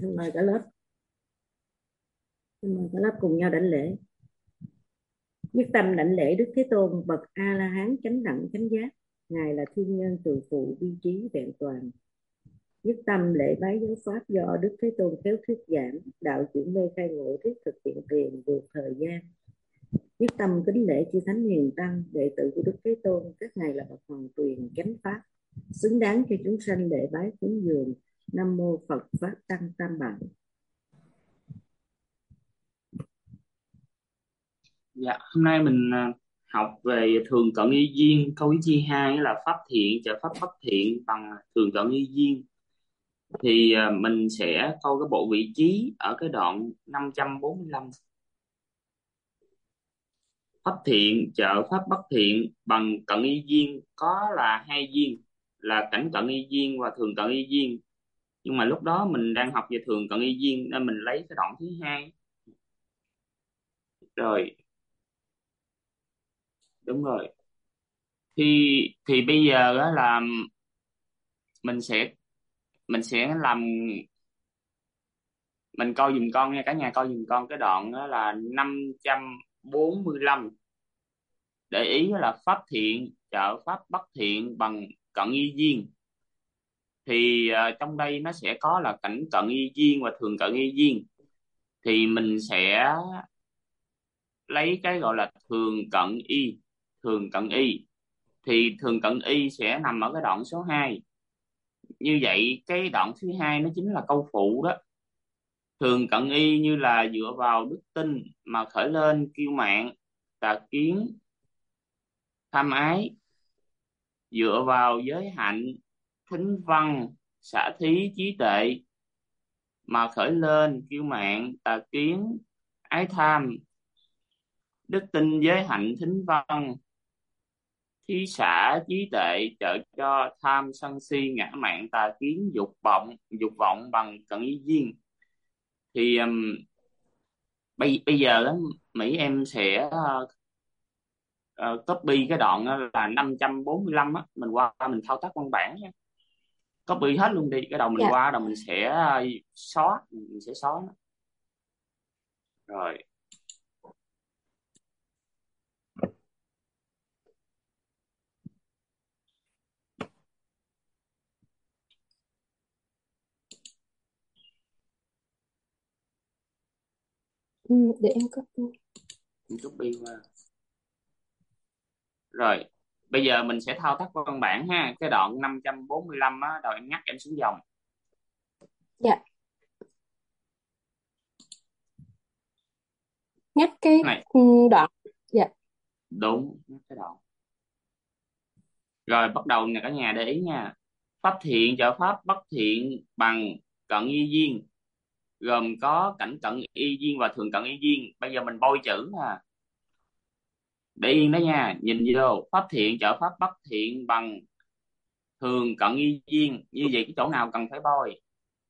Xin mời cả lớp, cùng nhau đảnh lễ. Nhất tâm đảnh lễ Đức Thế Tôn bậc A La Hán chánh đẳng chánh giác. Ngài là thiên nhân từ phụ vi trí vẹn toàn. Nhất tâm lễ bái giáo pháp do Đức Thế Tôn khéo thuyết giảng, đạo chuyển mê khai ngộ thuyết thực hiện tiền vượt thời gian. Nhất tâm kính lễ chư thánh hiền tăng đệ tử của Đức Thế Tôn, các ngài là bậc hoàng tuyền chánh pháp, xứng đáng cho chúng sanh lễ bái cúng dường. Nam mô Phật Pháp Tăng Tam Bảo. Dạ, hôm nay mình học về thường cận y duyên, câu ý chi 2 là pháp thiện trợ pháp bất thiện bằng thường cận y duyên. Thì mình sẽ câu cái bộ vị trí ở cái đoạn 545. Pháp thiện trợ pháp bất thiện bằng cận y duyên có là hai duyên, là cảnh cận y duyên và thường cận y duyên. Nhưng mà lúc đó mình đang học về thường cận y duyên nên mình lấy cái đoạn thứ hai. Rồi, đúng rồi. Thì bây giờ đó là mình sẽ mình sẽ làm mình coi giùm con nha, cả nhà coi giùm con cái đoạn đó là 545. Để ý là pháp thiện trợ pháp bất thiện bằng cận y duyên. Thì trong đây nó sẽ có là cảnh cận y duyên và thường cận y duyên. Thì mình sẽ lấy cái gọi là thường cận y. Thì thường cận y sẽ nằm ở cái đoạn số 2. Như vậy cái đoạn thứ hai nó chính là câu phụ đó. Thường cận y như là dựa vào đức tin mà khởi lên kiêu mạn, tà kiến, tham ái, dựa vào giới hạnh, thính văn, xả thí, trí tuệ mà khởi lên kiêu mạn, tà kiến, ái tham. Đức tin, giới hạnh, thính văn, thí xả, trí tuệ trợ cho tham, sân si, ngã mạn, tà kiến, dục vọng bằng cận ý duyên. Thì bây giờ đó, Mỹ em sẽ copy cái đoạn đó là 545 á, mình qua mình thao tác văn bản nha. Copy hết luôn đi, cái đầu mình Dạ. qua đầu mình sẽ xóa nó. Rồi, Để em copy. mình copy qua. Rồi, bây giờ mình sẽ thao tác văn bản ha. Cái đoạn 545 á, rồi em nhắc em xuống dòng. Dạ. Nhắc cái Này, đoạn. Dạ. đúng, nhắc cái đoạn. Rồi, bắt đầu nè cả nhà để ý nha. Pháp thiện trợ pháp bất thiện bằng cận y duyên, gồm có cảnh cận y duyên và thường cận y duyên. Bây giờ mình bôi chữ nè. Để yên đó nha, nhìn vô. Pháp thiện trợ pháp bất thiện bằng thường cận y duyên. Như vậy cái chỗ nào cần phải bôi?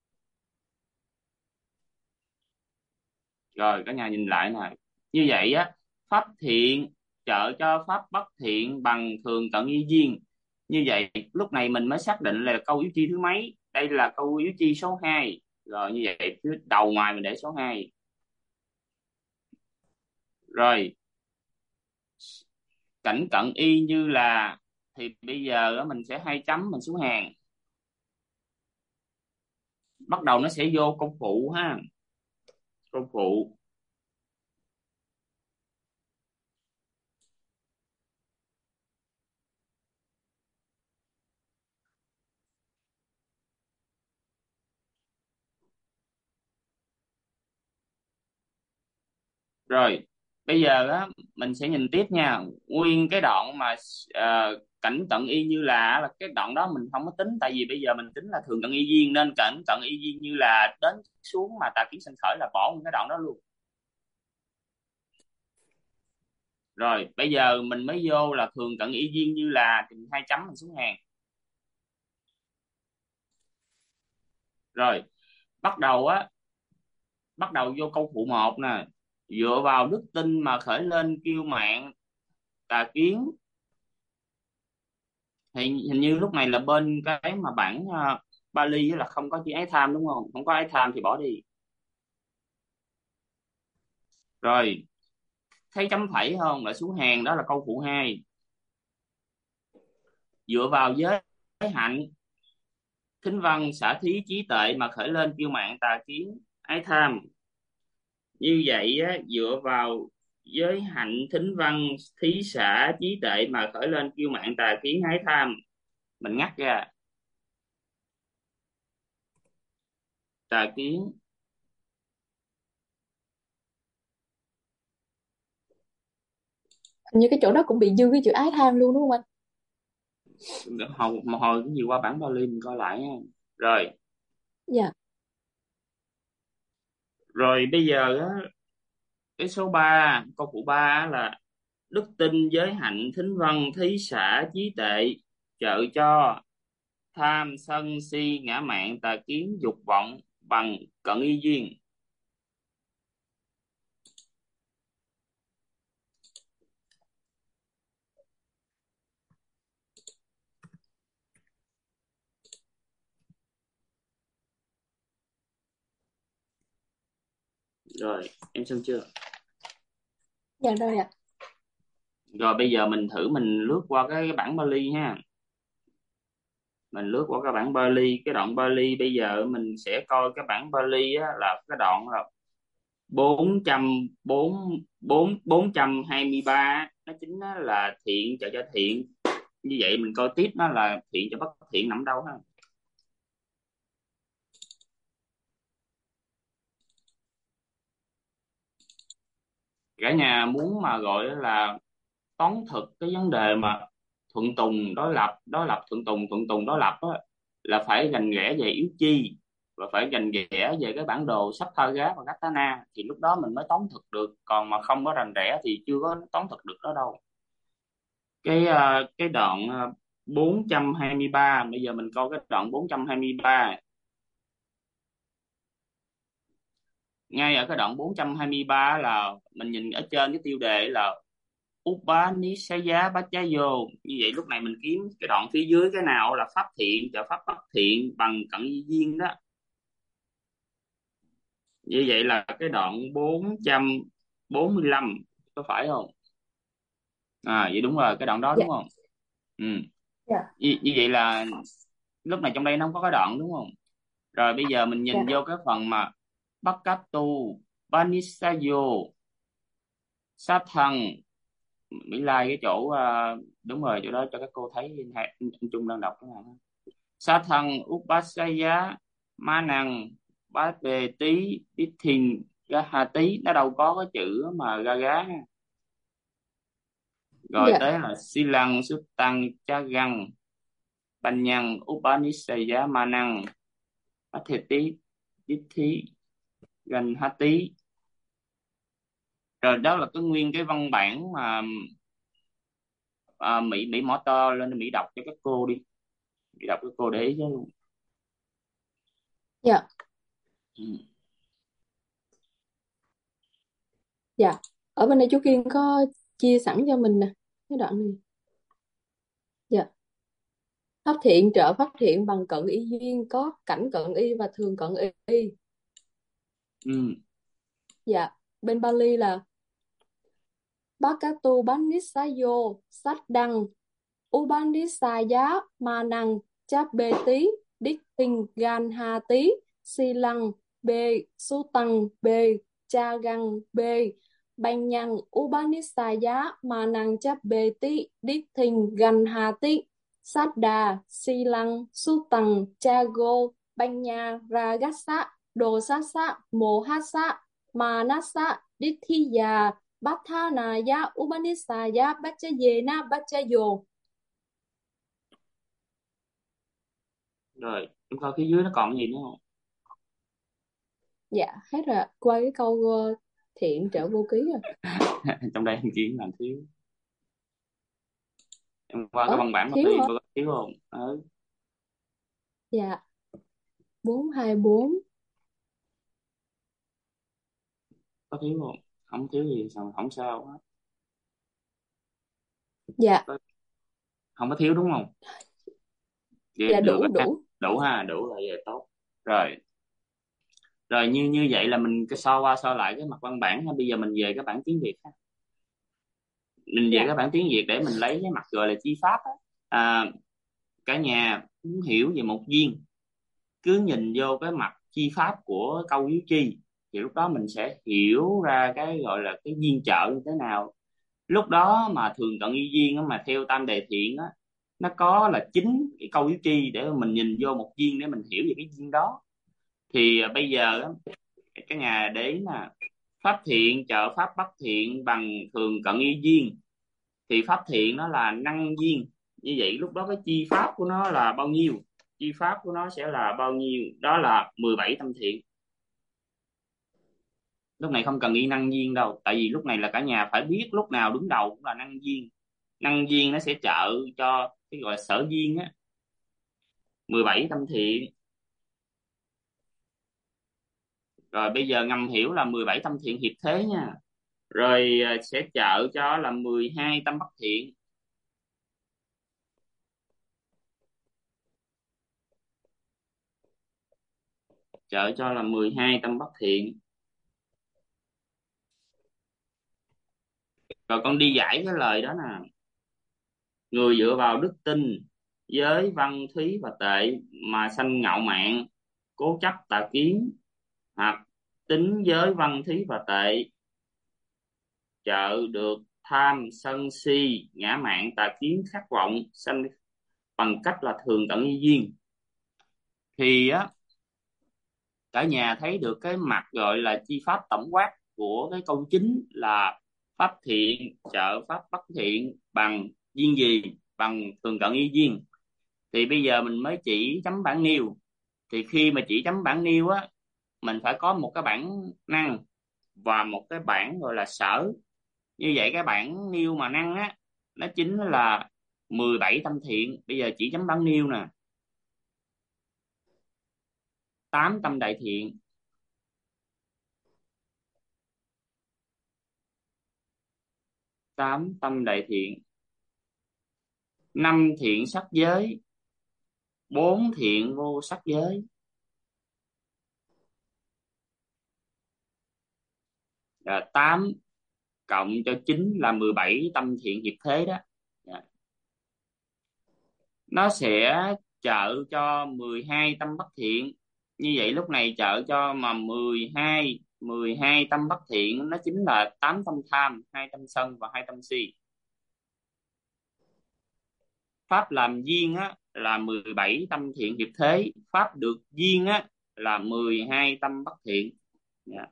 Rồi cả nhà nhìn lại nè. Như vậy á, pháp thiện trợ cho pháp bất thiện bằng thường cận y duyên. Như vậy lúc này mình mới xác định là câu yếu chi thứ mấy. Đây là câu yếu chi số 2. Rồi như vậy phía đầu ngoài mình để số 2. Rồi, cảnh cận y như là, thì bây giờ á, mình sẽ hai chấm mình xuống hàng. Bắt đầu nó sẽ vô câu phụ ha. Câu phụ. Rồi, bây giờ á mình sẽ nhìn tiếp nha. Nguyên cái đoạn mà cảnh cận y như là cái đoạn đó mình không có tính, tại vì bây giờ mình tính là thường cận y duyên nên cảnh cận y duyên như là đến xuống mà tà kiến sanh khởi là bỏ nguyên cái đoạn đó luôn. Rồi, bây giờ mình mới vô là thường cận y duyên như là thì mình hai chấm mình xuống hàng. Rồi, bắt đầu á, bắt đầu vô câu phụ 1 nè. Dựa vào đức tin mà khởi lên kiêu mạn, tà kiến. Thì hình như lúc này là bên cái mà bản Bali á là không có chữ ái tham đúng không? Không có ái tham thì bỏ đi. Rồi, thấy chấm phẩy không? Là xuống hàng, đó là câu phụ 2. Dựa vào giới hạnh thính văn xả thí trí tuệ mà khởi lên kiêu mạn tà kiến ái tham. Như vậy á, dựa vào giới hạnh thính văn thí xả trí tuệ mà khởi lên kiêu mạn tà kiến ái tham, mình ngắt ra tà kiến. Hình như cái chỗ đó cũng bị dư cái chữ ái tham luôn đúng không anh? Hồi cái gì qua bản Bali mình coi lại nha. Rồi, Dạ. rồi bây giờ á, cái số 3, câu phụ 3 á là đức tin giới hạnh thính văn thí xả trí tuệ trợ cho tham sân si ngã mạn tà kiến dục vọng bằng cận y duyên. Rồi em xong chưa? Dạ rồi ạ. Rồi bây giờ mình thử mình lướt qua cái bản Bali ha. Mình lướt qua cái bản Bali, cái đoạn Bali bây giờ mình sẽ coi cái bản Bali á, là cái đoạn là 423, nó chính nó là thiện trợ cho thiện. Như vậy mình coi tiếp nó là thiện cho bất thiện nằm đâu ha. Cả nhà muốn mà gọi là toán thực cái vấn đề mà thuận tùng đối lập thuận tùng đối lập á, là phải gành ghẽ về yếu chi và phải gành ghẽ về cái bản đồ Saptaga và Gatana thì lúc đó mình mới toán thực được, còn mà không có rành rẽ thì chưa có toán thực được đó đâu. Cái đoạn 423, bây giờ mình coi cái đoạn 423. Ngay ở cái đoạn 423 là mình nhìn ở trên cái tiêu đề là Upanishaya Bhajayo. Như vậy lúc này mình kiếm cái đoạn phía dưới cái nào là pháp thiện trợ pháp bất thiện bằng cận duyên đó. Như vậy là cái đoạn 445, có phải không? Vậy đúng rồi, cái đoạn đó Dạ. đúng không? Ừ. Dạ. Như vậy là lúc này trong đây nó không có cái đoạn đúng không? Rồi bây giờ mình nhìn Dạ. vô cái phần mà Bhakkatu Panisayo sát thân. Mỹ Lai cái chỗ đúng rồi, chỗ đó cho các cô thấy anh Trung đang đọc cái này. Sát thân Upasaya ma năng bát bề tí tít thìn ga hà tí, nó đâu có cái chữ mà ga gá. Rồi Dạ. tới là si lăng xuất tăng cha găng banh nhân Upanisaya ma năng bát thề tí tít thí gần hà tí. Rồi đó là cái nguyên cái văn bản mà Mỹ Mỹ mỏ to lên, Mỹ đọc cho các cô đi. Mỹ đọc các cô để ý chứ. Dạ. Ừ. Dạ. Ở bên đây chú Kiên có chia sẵn cho mình nè cái đoạn này. Dạ. Pháp thiện trợ pháp thiện bằng cận y duyên, có cảnh cận y và thường cận y. Ừ. Dạ. Bên Bali là Bhakatu Banisayo Sát Đăng Upanisaya Manang Chapbeti Đích Tinh Gan Ha Tí Si Lăng B Su Tăng B Cha Găng B Banh Nhân Upanisaya Manang Chapbeti Đích Tinh Gan Ha Tí Sát Đà Si Lăng Su Tăng Cha Go Banh Nha Ragasa Đồ Sát Sát Mô Hát Sát Manasa Đích Thi Già Bát Tha Nà Ya Upanisaya Bachayena Bachayo. Rồi em coi phía dưới nó còn gì nữa không? Dạ hết rồi ạ. Qua cái câu thiện trợ vô ký rồi. Trong đây em chỉ làm thiếu. Em qua cái Ớ văn bản mà thiếu đi hả? có thiếu không? Dạ 424. Có thiếu không? Không thiếu thì sao không sao hết. Dạ. Có- Không có thiếu đúng không? Vậy Dạ được đủ rồi ha. đủ. Đủ ha, đủ là vậy tốt. Rồi, rồi như như vậy là mình cái so qua so lại cái mặt văn bản ha. Bây giờ mình về cái bản tiếng Việt ha. Mình về Dạ. cái bản tiếng Việt để mình lấy cái mặt gọi là chi pháp á. À, cả nhà muốn hiểu về một duyên, cứ nhìn vô cái mặt chi pháp của câu hiếu chi thì lúc đó mình sẽ hiểu ra cái gọi là cái duyên trợ như thế nào. Lúc đó mà thường cận y duyên á, mà theo tam đề thiện á, nó có là chính cái câu hiếu chi để mà mình nhìn vô một duyên để mình hiểu về cái duyên đó. Thì bây giờ á, cái nhà để ý nè, pháp thiện trợ pháp bất thiện bằng thường cận y duyên, thì pháp thiện nó là năng duyên. Như vậy lúc đó cái chi pháp của nó là bao nhiêu? Chi pháp của nó sẽ là bao nhiêu? Đó là 17 tâm thiện. Lúc này không cần ghi năng duyên đâu, tại vì lúc này là cả nhà phải biết lúc nào đứng đầu cũng là năng duyên. Năng duyên nó sẽ trợ cho cái gọi là sở duyên á, 17 tâm thiện. Rồi bây giờ ngầm hiểu là 17 tâm thiện hiệp thế nha. Rồi sẽ trợ cho là 12 tâm bất thiện. Trợ cho là 12 tâm bất thiện. Rồi con đi giải cái lời đó nè. Người dựa vào đức tin, giới văn thúy và tệ mà sanh ngạo mạn, cố chấp tà kiến, hoặc tính giới văn thúy và tệ, trợ được tham sân si ngã mạn tà kiến khát vọng sanh bằng cách là thường tận y duyên. Thì á, cả nhà thấy được cái mặt gọi là chi pháp tổng quát của cái câu chính là pháp thiện trợ pháp bất thiện bằng duyên gì? Bằng thường cận y duyên. Thì bây giờ mình mới chỉ chấm bảng nêu. Thì khi mà chỉ chấm bảng nêu á, mình phải có một cái bảng năng và một cái bảng gọi là sở. Như vậy cái bảng nêu mà năng á, nó chính là 17 tâm thiện. Bây giờ chỉ chấm bảng nêu nè. 8 tâm đại thiện, 8 tâm đại thiện, 5 thiện sắc giới, 4 thiện vô sắc giới. 8 cộng cho 9 là 17 tâm thiện hiệp thế đó. Dạ. Nó sẽ trợ cho 12 tâm bất thiện. Như vậy lúc này trợ cho mà 12 tâm bất thiện, nó chính là 8 tâm tham, 2 tâm sân và 2 tâm si. Pháp làm duyên á là 17 tâm thiện hiệp thế, pháp được duyên á là 12 tâm bất thiện. Dạ.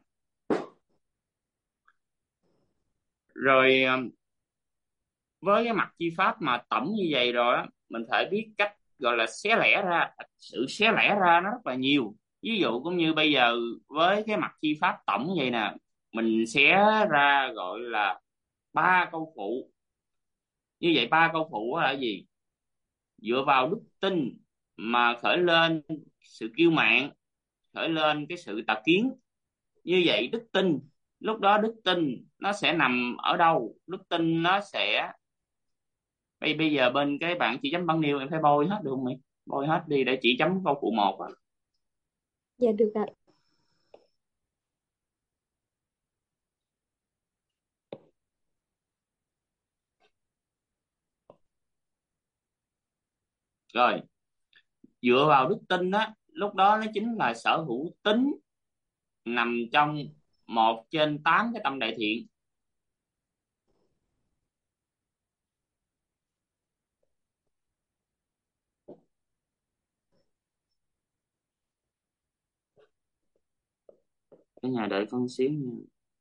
Rồi với cái mặt chi pháp mà tổng như vậy rồi á, mình phải biết cách gọi là xé lẻ ra. Sự xé lẻ ra nó rất là nhiều. Ví dụ cũng như bây giờ với cái mặt chi pháp tổng như vậy nè, mình xé ra gọi là ba câu phụ. Như vậy ba câu phụ là gì? Dựa vào đức tin mà khởi lên sự kiêu mạn, khởi lên cái sự tà kiến. Như vậy đức tin, lúc đó đức tin nó sẽ nằm ở đâu? Đức tin nó sẽ bây giờ bên cái bạn chỉ chấm băng nêu em phải bôi hết được không mày? Bôi hết đi để chỉ chấm câu phụ một á. Dạ được ạ. Rồi dựa vào đức tin á, lúc đó nó chính là sở hữu tính nằm trong một trên 8 cái tâm đại thiện. Cái nhà đợi con xíu nha.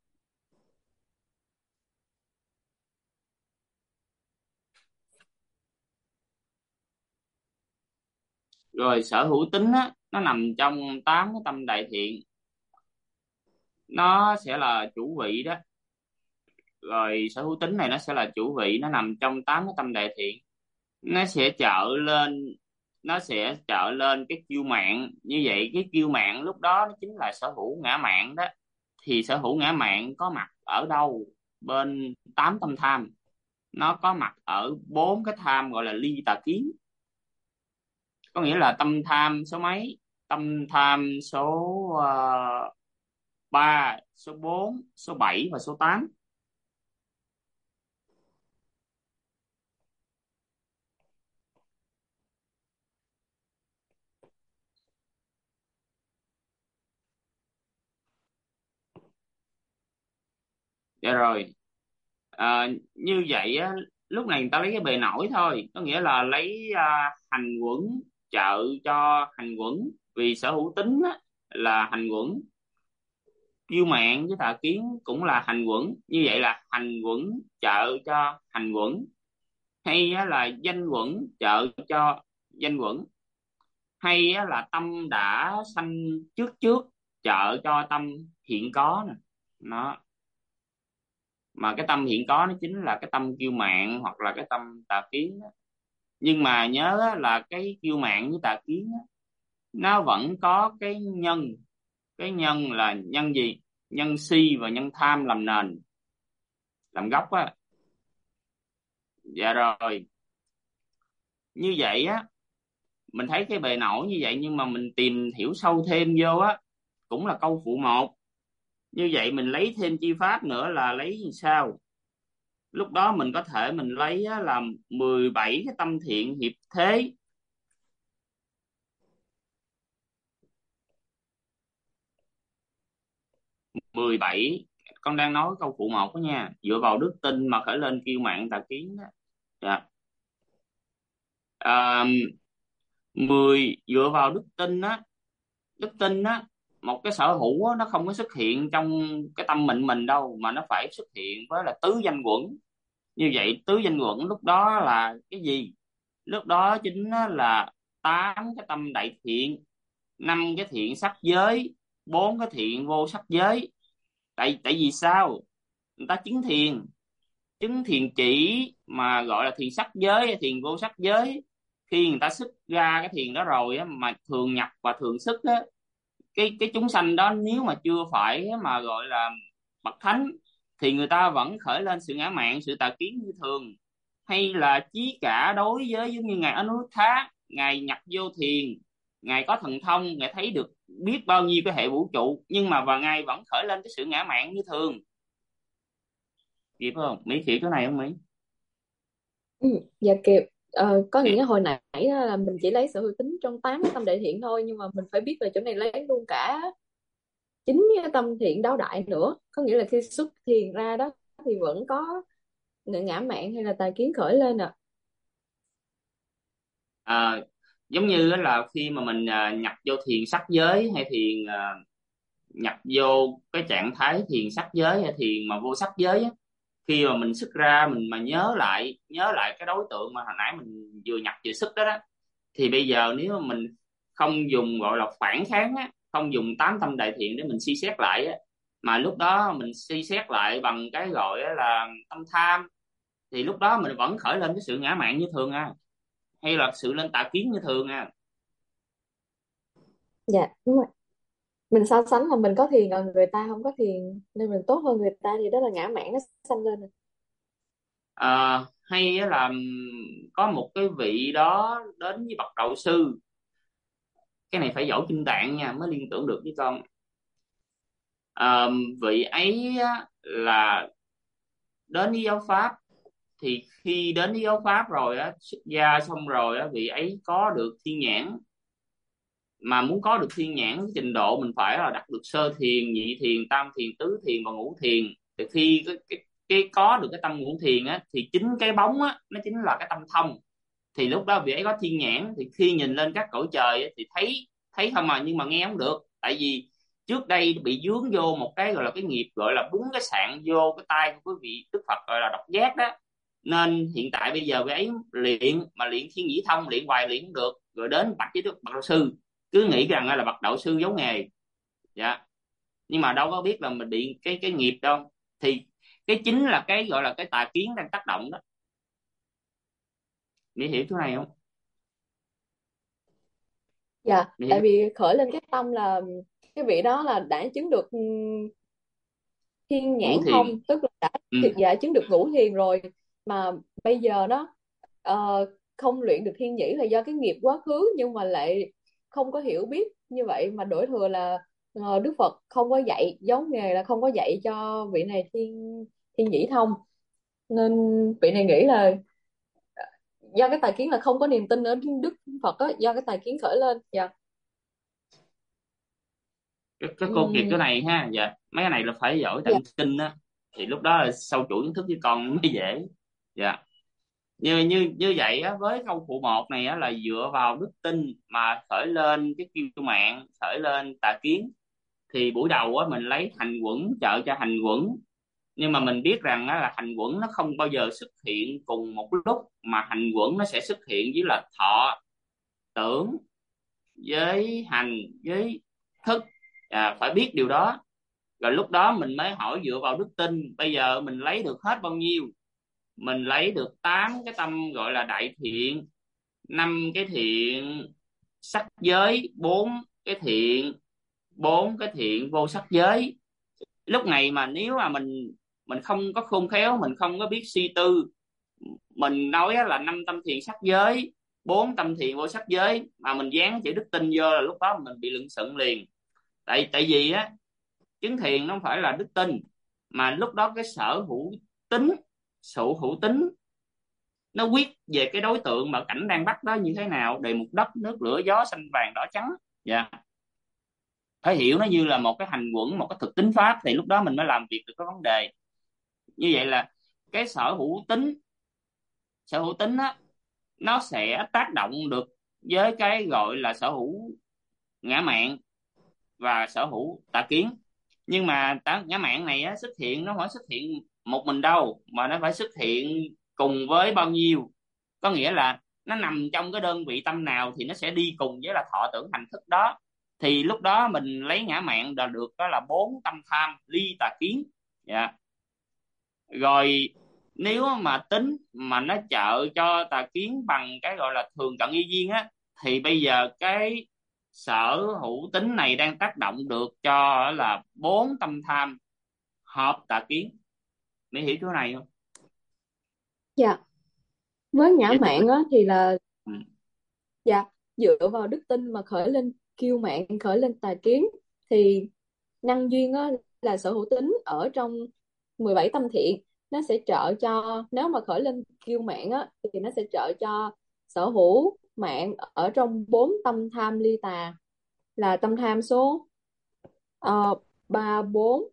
Rồi sở hữu tính á, nó nằm trong 8 cái tâm đại thiện, nó sẽ là chủ vị đó. Rồi sở hữu tính này nó sẽ là chủ vị, nó nằm trong 8 cái tâm đại thiện. Nó sẽ trợ lên, nó sẽ trợ lên cái kiêu mạn. Như vậy cái kiêu mạn lúc đó nó chính là sở hữu ngã mạn đó. Thì sở hữu ngã mạn có mặt ở đâu? Bên 8 tâm tham, nó có mặt ở 4 cái tham gọi là ly tà kiến. có nghĩa là tâm tham số mấy? Tâm tham số 3, số 4, số 7 và số 8. Dạ rồi. Như vậy á, lúc này người ta lấy cái bề nổi thôi, có nghĩa là lấy hành quẩn trợ cho hành quẩn, vì sở hữu tính á, là hành quẩn. Kiêu mạn với tà kiến cũng là hành quẩn, như vậy là hành quẩn trợ cho hành quẩn. Hay á, là danh quẩn trợ cho danh quẩn. Hay á, là tâm đã sanh trước trước trợ cho tâm hiện có nè. Nó, mà cái tâm hiện có nó chính là cái tâm kiêu mạn hoặc là cái tâm tà kiến đó. Nhưng mà nhớ á, là cái kiêu mạn với tà kiến á, nó vẫn có cái nhân. Cái nhân là nhân gì? Nhân si và nhân tham làm nền, làm gốc á. Dạ rồi. Như vậy á, mình thấy cái bề nổi như vậy, nhưng mà mình tìm hiểu sâu thêm vô á, cũng là câu phụ một. Như vậy mình lấy thêm chi pháp nữa là lấy như sau. Lúc đó mình có thể mình lấy á, là 17 cái tâm thiện hiệp thế. 17, con đang nói câu phụ một đó nha, dựa vào đức tin mà khởi lên kiêu mạn tà kiến đó. Dạ. À, 10 dựa vào đức tin á. Đức tin á, một cái sở hữu á, nó không có xuất hiện trong cái tâm mình đâu, mà nó phải xuất hiện với là tứ danh quẩn. Như vậy tứ danh quẩn lúc đó là cái gì? Lúc đó chính là 8 cái tâm đại thiện, 5 cái thiện sắc giới, 4 cái thiện vô sắc giới. Tại tại vì sao? Người ta chứng thiền chỉ mà gọi là thiền sắc giới hay thiền vô sắc giới. Khi người ta xuất ra cái thiền đó rồi á, mà thường nhập và thường xuất á, cái chúng sanh đó nếu mà chưa phải mà gọi là bậc thánh, thì người ta vẫn khởi lên sự ngã mạn, sự tà kiến như thường. Hay là chí cả đối với giống như ngài Anuruddha, ngài nhập vô thiền, ngài có thần thông, ngài thấy được biết bao nhiêu cái hệ vũ trụ, nhưng mà và ngài vẫn khởi lên cái sự ngã mạn như thường. Kịp không Mỹ? Kịp cái này không Mỹ? Ừ, dạ kịp. Có nghĩa hồi nãy á là mình chỉ lấy sự hữu tính trong 8 cái tâm đại thiện thôi, nhưng mà mình phải biết là chỗ này lấy luôn cả 9 cái tâm thiện đáo đại nữa, có nghĩa là khi xuất thiền ra đó thì vẫn có ngã mạn hay là tà kiến khởi lên à. À, giống như là khi mà mình nhập vô thiền sắc giới hay thiền nhập vô cái trạng thái thiền sắc giới hay thiền mà vô sắc giới á, khi mà mình xuất ra mình mà nhớ lại cái đối tượng mà hồi nãy mình vừa nhập vừa xuất đó, thì bây giờ nếu mà mình không dùng gọi là phản kháng á, không dùng 8 tâm đại thiện để mình suy xét lại á, mà lúc đó mình suy xét lại bằng cái gọi là tâm tham, thì lúc đó mình vẫn khởi lên cái sự ngã mạn như thường hay là sự lên tà kiến như thường Dạ đúng rồi, mình so sánh là mình có thiền còn người ta không có thiền nên mình tốt hơn người ta, thì đó là ngã mạn nó sanh lên rồi. Hay á là có một cái vị đó đến với bậc đạo sư. Cái này phải giỏi kinh tạng nha mới liên tưởng được với con. Ờ, Vị ấy á, là đến với giáo pháp. Thì khi đến với giáo pháp rồi á, xuất gia xong rồi á, vị ấy có được thiên nhãn. Mà muốn có được thiên nhãn cái trình độ mình phải là đạt được sơ thiền, nhị thiền, tam thiền, tứ thiền và ngũ thiền. Thì khi cái có được cái tâm ngũ thiền á, thì chính cái bóng á nó chính là cái tâm thông. Thì lúc đó vị ấy có thiên nhãn, thì khi nhìn lên các cõi trời á, thì thấy thấy không mà, nhưng mà nghe không được. Tại vì trước đây bị dướng vô một cái gọi là cái nghiệp, gọi là búng cái sạn vô cái tay của quý vị Đức Phật gọi là độc giác đó. Nên hiện tại bây giờ vị ấy luyện mà luyện thiên nhĩ thông, luyện hoài luyện không được, rồi đến bạch với Đức bậc đạo sư, cứ nghĩ rằng là bậc đạo sư giấu nghề. Dạ. Nhưng mà đâu có biết là mình bị cái nghiệp đâu. Thì cái chính là cái gọi là cái tà kiến đang tác động đó. Mỹ hiểu chỗ này không? Dạ, Mỹ tại hiểu. vì khởi lên cái tâm là cái vị đó là đã chứng được thiên nhãn Ngũ thiền. thông, tức là đã Ừ. chứng được ngũ thiền rồi, mà bây giờ đó không luyện được thiên nhĩ là do cái nghiệp quá khứ, nhưng mà lại không có hiểu biết như vậy mà đổ thừa là Đức Phật không có dạy, giống nghề là không có dạy cho vị này thiên thiên nhĩ thông, nên vị này nghĩ là do cái tài kiến là không có niềm tin ở Đức Phật á, do cái tài kiến khởi lên. Dạ. Cái cô kịp cái này ha. Dạ, mấy cái này là phải giỏi Dạ. tạng kinh á, thì lúc đó là sâu chuỗi kiến thức với con mới dễ. Dạ, như như như vậy á, với câu phụ một này á là dựa vào đức tin mà khởi lên cái kiêu mạn, khởi lên tà kiến. Thì buổi đầu á mình lấy hành quẩn trợ cho hành quẩn, nhưng mà mình biết rằng á, là hành quẩn nó không bao giờ xuất hiện cùng một lúc, mà hành quẩn nó sẽ xuất hiện với là thọ, tưởng, với hành, với thức. Phải biết điều đó. Rồi lúc đó mình mới hỏi dựa vào đức tin, bây giờ mình lấy được hết bao nhiêu? Mình lấy được 8 cái tâm gọi là đại thiện, 5 cái thiện sắc giới, 4 cái thiện vô sắc giới. Lúc này mà nếu mà mình không có khôn khéo, mình không có biết suy tư, mình nói là 5 tâm thiện sắc giới, 4 tâm thiện vô sắc giới, mà mình dán chữ đức tin vô là lúc đó mình bị lựng xựng liền. Tại vì á, chứng thiện nó không phải là đức tin, mà lúc đó cái tính sở hữu tính nó quyết về cái đối tượng mà cảnh đang bắt đó như thế nào, đề mục đất nước lửa gió xanh vàng đỏ trắng. Dạ, phải hiểu nó như là một cái hành quẩn, một cái thực tính pháp, thì lúc đó mình mới làm việc được cái vấn đề. Như vậy là cái sở hữu tính á, nó sẽ tác động được với cái gọi là sở hữu ngã mạn và sở hữu tà kiến. Nhưng mà ngã mạn này á, xuất hiện nó không phải xuất hiện một mình đâu, mà nó phải xuất hiện cùng với bao nhiêu. Có nghĩa là nó nằm trong cái đơn vị tâm nào thì nó sẽ đi cùng với là thọ tưởng hành thức đó. Thì lúc đó mình lấy ngã mạn là được, đó là 4 tâm tham ly tà kiến. Dạ. Rồi nếu mà tính mà nó trợ cho tà kiến bằng cái gọi là thường cận y duyên á, thì bây giờ cái sở hữu tính này đang tác động được cho là 4 tâm tham hợp tà kiến. Mới hiểu chỗ này không? Dạ. Với ngã Vậy mạn á thì là ừ. dạ, dựa vào đức tin mà khởi lên kiêu mạn, khởi lên tà kiến, thì năng duyên á là sở hữu tính ở trong 17 tâm thiện, nó sẽ trợ cho, nếu mà khởi lên kiêu mạn á thì nó sẽ trợ cho sở hữu mạn ở trong 4 tâm tham ly tà, là tâm tham số 3, 4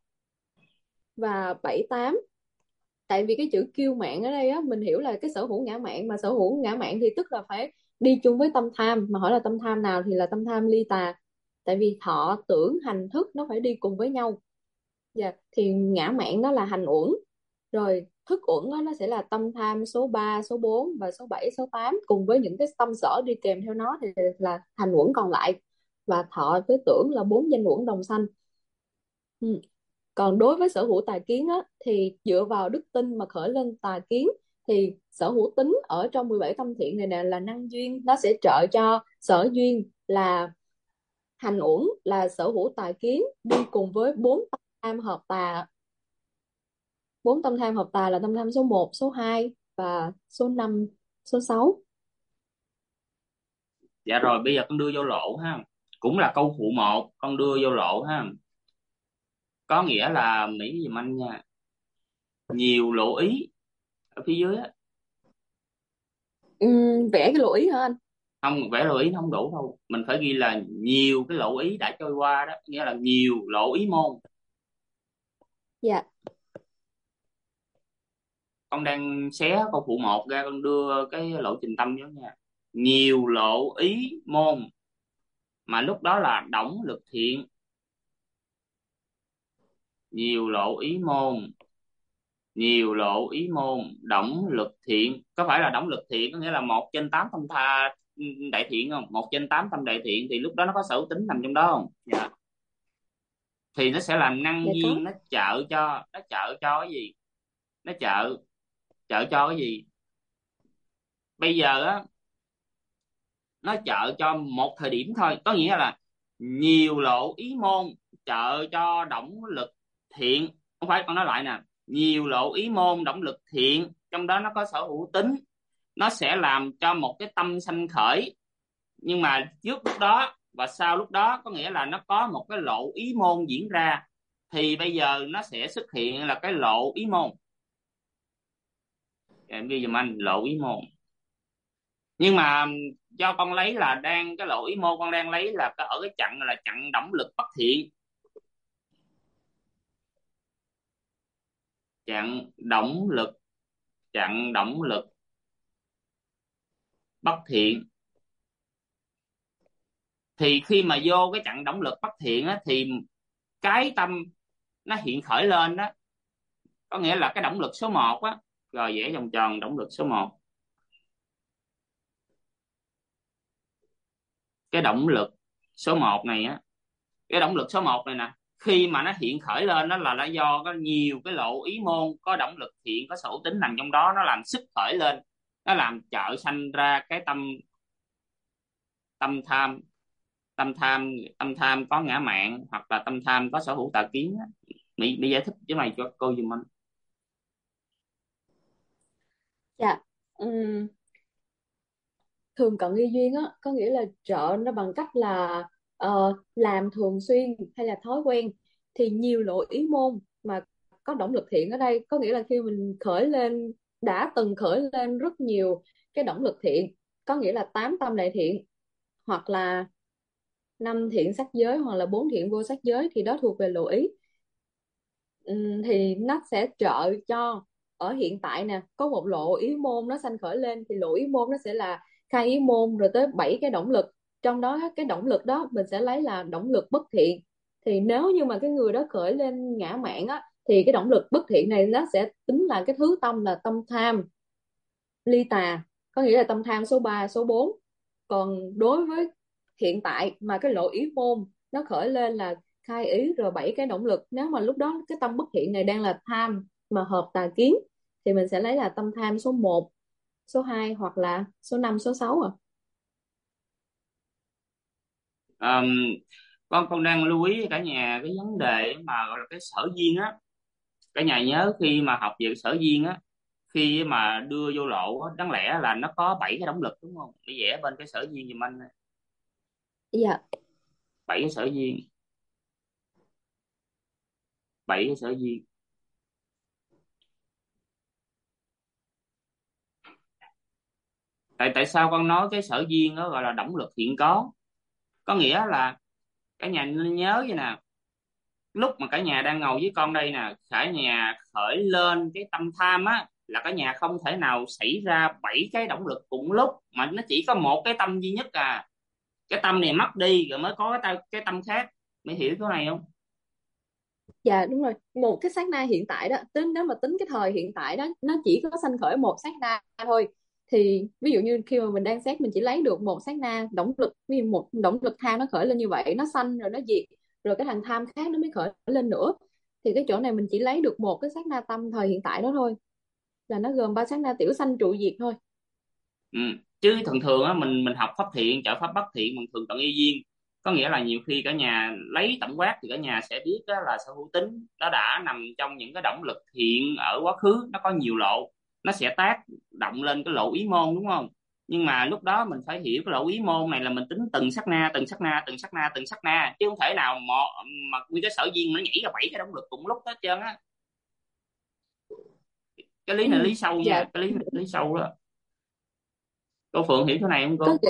và 7, 8. Tại vì cái chữ kiêu mạn ở đây á, mình hiểu là cái sở hữu ngã mạn, mà sở hữu ngã mạn thì tức là phải đi chung với tâm tham, mà hỏi là tâm tham nào thì là tâm tham ly tà, tại vì thọ tưởng hành thức nó phải đi cùng với nhau. Dạ, thì ngã mạn nó là hành uẩn, rồi thức uẩn đó, nó sẽ là tâm tham số 3, số 4 và số 7, số 8, cùng với những cái tâm sở đi kèm theo nó thì là hành uẩn còn lại, và thọ với tưởng là 4 danh uẩn đồng sanh. Ừ. Còn đối với sở hữu tà kiến á, thì dựa vào đức tin mà khởi lên tà kiến, thì sở hữu tính ở trong 17 tâm thiện này nè là năng duyên, nó sẽ trợ cho sở duyên là hành uẩn, là sở hữu tà kiến đi cùng với 4 tâm tham hợp tà. 4 tâm tham hợp tà là tâm tham số 1, số 2 và số 5, số 6. Dạ rồi, bây giờ con đưa vô lộ ha. Cũng là câu phụ một, con đưa vô lộ ha. Có nghĩa là Mỹ giùm anh nha, nhiều lộ ý ở phía dưới á. Vẽ cái lộ ý hả anh? Không, vẽ lộ ý nó không đủ đâu, mình phải ghi là nhiều cái lộ ý đã trôi qua đó, nghĩa là nhiều lộ ý môn. Dạ. Con đang xé câu phụ một ra, con đưa cái lộ trình tâm vô nha. Nhiều lộ ý môn, mà lúc đó là đổng lực thiện. Nhiều lộ ý môn, nhiều lộ ý môn, đổng lực thiện. Có phải là đổng lực thiện có nghĩa là 1/8 tâm đại thiện không? 1/8 tâm đại thiện thì lúc đó nó có sở hữu tính nằm trong đó không? Dạ. Thì nó sẽ là năng Dạ có. duyên, nó trợ cho cái gì? Nó trợ cho cái gì? Bây giờ á, nó trợ cho một thời điểm thôi, có nghĩa là nhiều lộ ý môn trợ cho động lực thiện. Không phải, con nói lại nè, nhiều lộ ý môn động lực thiện, trong đó nó có sở hữu tính, nó sẽ làm cho một cái tâm sanh khởi, nhưng mà trước lúc đó và sau lúc đó có nghĩa là nó có một cái lộ ý môn diễn ra, thì bây giờ nó sẽ xuất hiện là cái lộ ý môn. Em ghi giùm anh lộ ý môn. Nhưng mà do con lấy là đang cái lộ ý môn con đang lấy là ở cái chặng là chặng động lực bất thiện. chặng động lực chặng động lực bất thiện. Thì khi mà vô cái chặng động lực bất thiện á, thì cái tâm nó hiện khởi lên đó, có nghĩa là cái động lực số 1 á. Rồi vẽ vòng tròn động lực số 1. Cái động lực số 1 này á, cái động lực số 1 này nè, khi mà nó hiện khởi lên đó là nó do có nhiều cái lộ ý môn có động lực thiện, có sở hữu tính nằm trong đó, nó làm sức khởi lên, nó làm trợ sanh ra cái tâm tâm tham tâm tham có ngã mạn, hoặc là tâm tham có sở hữu tà kiến á. Mỹ giải thích cái này cho cô giùm anh. Dạ. Thường cận gây duyên á có nghĩa là trợ nó bằng cách là làm thường xuyên hay là thói quen. Thì nhiều lộ ý môn mà có động lực thiện ở đây có nghĩa là khi mình khởi lên, đã từng khởi lên rất nhiều cái động lực thiện, có nghĩa là 8 tâm đại thiện, hoặc là 5 thiện sắc giới, hoặc là 4 thiện vô sắc giới, thì đó thuộc về lộ ý. Thì nó sẽ trợ cho ở hiện tại nè, có một lộ ý môn nó sanh khởi lên, thì lộ ý môn nó sẽ là khai ý môn rồi tới 7 cái động lực. Trong đó cái động lực đó mình sẽ lấy là động lực bất thiện. Thì nếu như mà cái người đó khởi lên ngã mạn á, thì cái động lực bất thiện này nó sẽ tính là cái thứ tâm là tâm tham ly tà, có nghĩa là tâm tham số 3 số 4. Còn đối với hiện tại mà cái lộ ý môn nó khởi lên là khai ý rồi 7 cái động lực, nếu mà lúc đó cái tâm bất thiện này đang là tham mà hợp tà kiến, thì mình sẽ lấy là tâm tham số 1 số 2 hoặc là số 5 số 6 à. Ờm, con đang lưu ý cả nhà cái vấn đề mà gọi là cái sở duyên á. Cả nhà nhớ khi mà học về sở duyên á, khi mà đưa vô lộ á, đáng lẽ là nó có 7 cái động lực đúng không? Để vẽ bên cái sở duyên giùm anh. Dạ. 7 cái sở duyên. 7 cái sở duyên. Tại sao con nói cái sở duyên đó gọi là động lực hiện có nghĩa là cả nhà nên nhớ vậy nè. Lúc mà cả nhà đang ngồi với con đây nè, cả nhà khởi lên cái tâm tham á, là cả nhà không thể nào xảy ra 7 cái động lực cùng lúc, mà nó chỉ có một cái tâm duy nhất à. Cái tâm này mất đi rồi mới có cái tâm khác. Mới hiểu cái này không? Dạ đúng rồi, một cái sát na hiện tại đó, tính nếu mà tính cái thời hiện tại đó, nó chỉ có sanh khởi một sát na thôi. Thì ví dụ như khi mà mình đang xét, mình chỉ lấy được một sát na động lực, ví dụ một động lực tham nó khởi lên như vậy, nó sanh rồi nó diệt, rồi cái thằng tham khác nó mới khởi lên nữa. Thì cái chỗ này mình chỉ lấy được một cái sát na tâm thời hiện tại đó thôi, là nó gồm ba sát na tiểu sanh trụ diệt thôi. Ừ. Chứ thường thường á, mình học pháp thiện trợ pháp bất thiện, mình thường tận y duyên, có nghĩa là nhiều khi cả nhà lấy tổng quát thì cả nhà sẽ biết đó là sở hữu tính nó đã nằm trong những cái động lực thiện ở quá khứ, nó có nhiều lộ, nó sẽ tác động lên cái lộ ý môn đúng không? Nhưng mà lúc đó mình phải hiểu cái lộ ý môn này là mình tính từng sát na từng sát na từng sát na từng sát na, chứ không thể nào mà nguyên cái sở duyên nó nhảy ra 7 cái động lực cùng lúc đó hết trơn á. Cái lý này lý sâu Dạ. nha, cái lý này lý sâu đó. Cô Phượng hiểu cái này không Có. cô?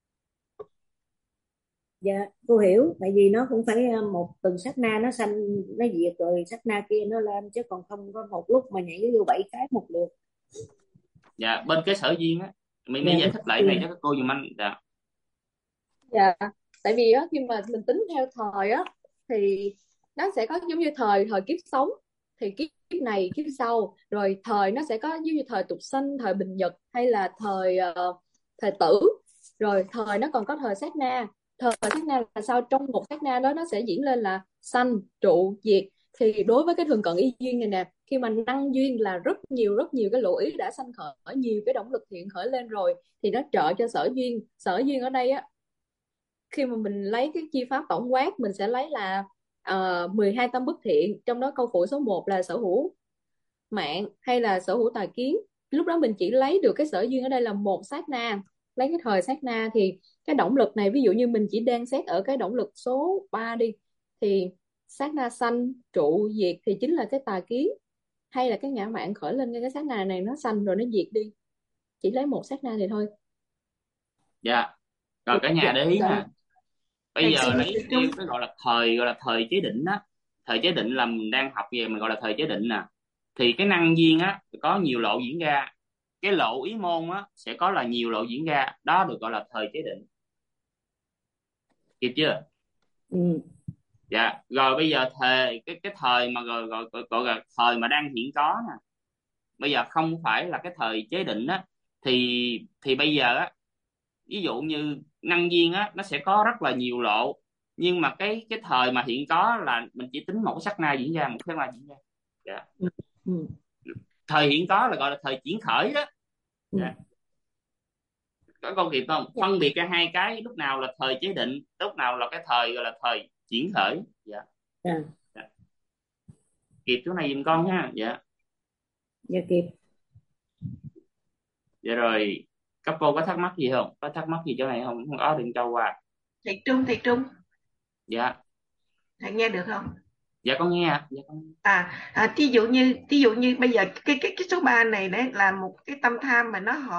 Dạ cô hiểu, tại vì nó cũng phải một từng sát na nó sanh nó diệt rồi sát na kia nó lên, chứ còn không có một lúc mà nhảy vô 7 cái một lượt. Dạ bên cái sở duyên á, mình Dạ giải thích lại này cho các cô giùm anh. Dạ. Dạ, tại vì á khi mà mình tính theo thời á, thì nó sẽ có giống như thời thời kiếp sống, thì kiếp này kiếp sau, rồi thời nó sẽ có giống như thời tục sinh, thời bình nhật, hay là thời thời tử, rồi thời nó còn có thời sát na. Thời sát na là sao? Trong một sát na đó nó sẽ diễn lên là sanh trụ diệt. Thì đối với cái thường cận y duyên này nè, khi mà năng duyên là rất nhiều cái lộ ý đã sanh khởi, nhiều cái động lực thiện khởi lên rồi, thì nó trợ cho sở duyên. Sở duyên ở đây á, khi mà mình lấy cái chi pháp tổng quát, mình sẽ lấy là 12 tâm bất thiện, trong đó câu phụ số 1 là sở hữu mạng hay là sở hữu tà kiến, lúc đó mình chỉ lấy được cái sở duyên ở đây là một sát na, lấy cái thời sát na, thì cái động lực này ví dụ như mình chỉ đang xét ở cái động lực số 3 đi, thì sát na sanh trụ diệt thì chính là cái tà kiến hay là cái ngã mạn khởi lên ngay cái sát na này, nó sanh rồi nó diệt đi, chỉ lấy một sát na này thôi. Dạ. Rồi cả nhà để ý Rồi. nè, bây giờ lấy theo cái gọi là thời chế định á. Thời chế định là mình đang học về mình gọi là thời chế định nè. Thì cái năng duyên á có nhiều lộ diễn ra, cái lộ ý môn á sẽ có là nhiều lộ diễn ra, đó được gọi là thời chế định, kịp chưa? Ừ. Dạ. Rồi bây giờ cái thời mà gọi là thời mà đang hiện có nè, bây giờ không phải là cái thời chế định á, thì bây giờ á, ví dụ như năng duyên á nó sẽ có rất là nhiều lộ, nhưng mà cái thời mà hiện có là mình chỉ tính một cái sát na diễn ra, một cái sát na diễn ra. Dạ. Ừ. Ừ. Thời hiện có là gọi là thời triển khởi đó. Ừ. Dạ. Có câu kịp không? Phân biệt ra hai cái, lúc nào là thời chế định, lúc nào là cái thời gọi là thời triển khởi. Dạ. Dạ. Dạ. Kịp chỗ này giùm con ha. Dạ. Dạ kịp. Dạ rồi, các cô có thắc mắc gì không? Có thắc mắc gì chỗ này không? Không có đừng cho qua. Thầy Trung, Dạ. thầy nghe được không? Dạ con nghe ạ. Dạ con. Thí dụ như bây giờ cái số 3 này đấy là một cái tâm tham mà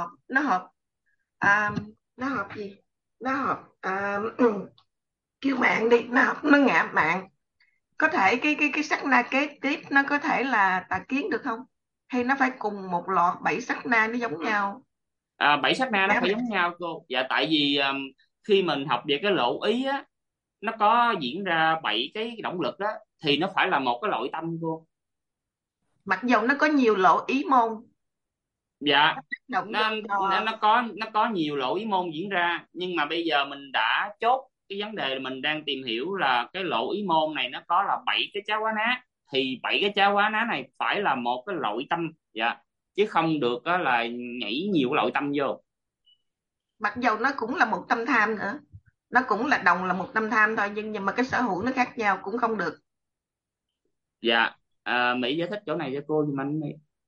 nó hợp gì? Nó hợp kiêu mạn đi, nó ngạ mạn. Có thể cái sắc na kế tiếp nó có thể là tà kiến được không? Hay nó phải cùng một loạt 7 sắc na nó giống nhau? 7 sát na nó phải giống nhau cô. Dạ tại vì khi mình học về cái lộ ý á, nó có diễn ra 7 cái động lực đó, thì nó phải là một cái nội tâm cô. Mặc dù nó có nhiều lộ ý môn. Dạ. Động Nó có nhiều lộ ý môn diễn ra, nhưng mà bây giờ mình đã chốt cái vấn đề là mình đang tìm hiểu là cái lộ ý môn này nó có là 7 cái cháo hóa ná, thì 7 cái cháo hóa ná này phải là một cái nội tâm. Dạ. Chứ không được á là nhảy nhiều cái nội tâm vô. Mặc dù nó cũng là một tâm tham nữa, nó cũng là đồng là một tâm tham thôi, nhưng mà cái sở hữu nó khác nhau cũng không được. Dạ. Mỹ giải thích chỗ này cho cô giùm anh đi.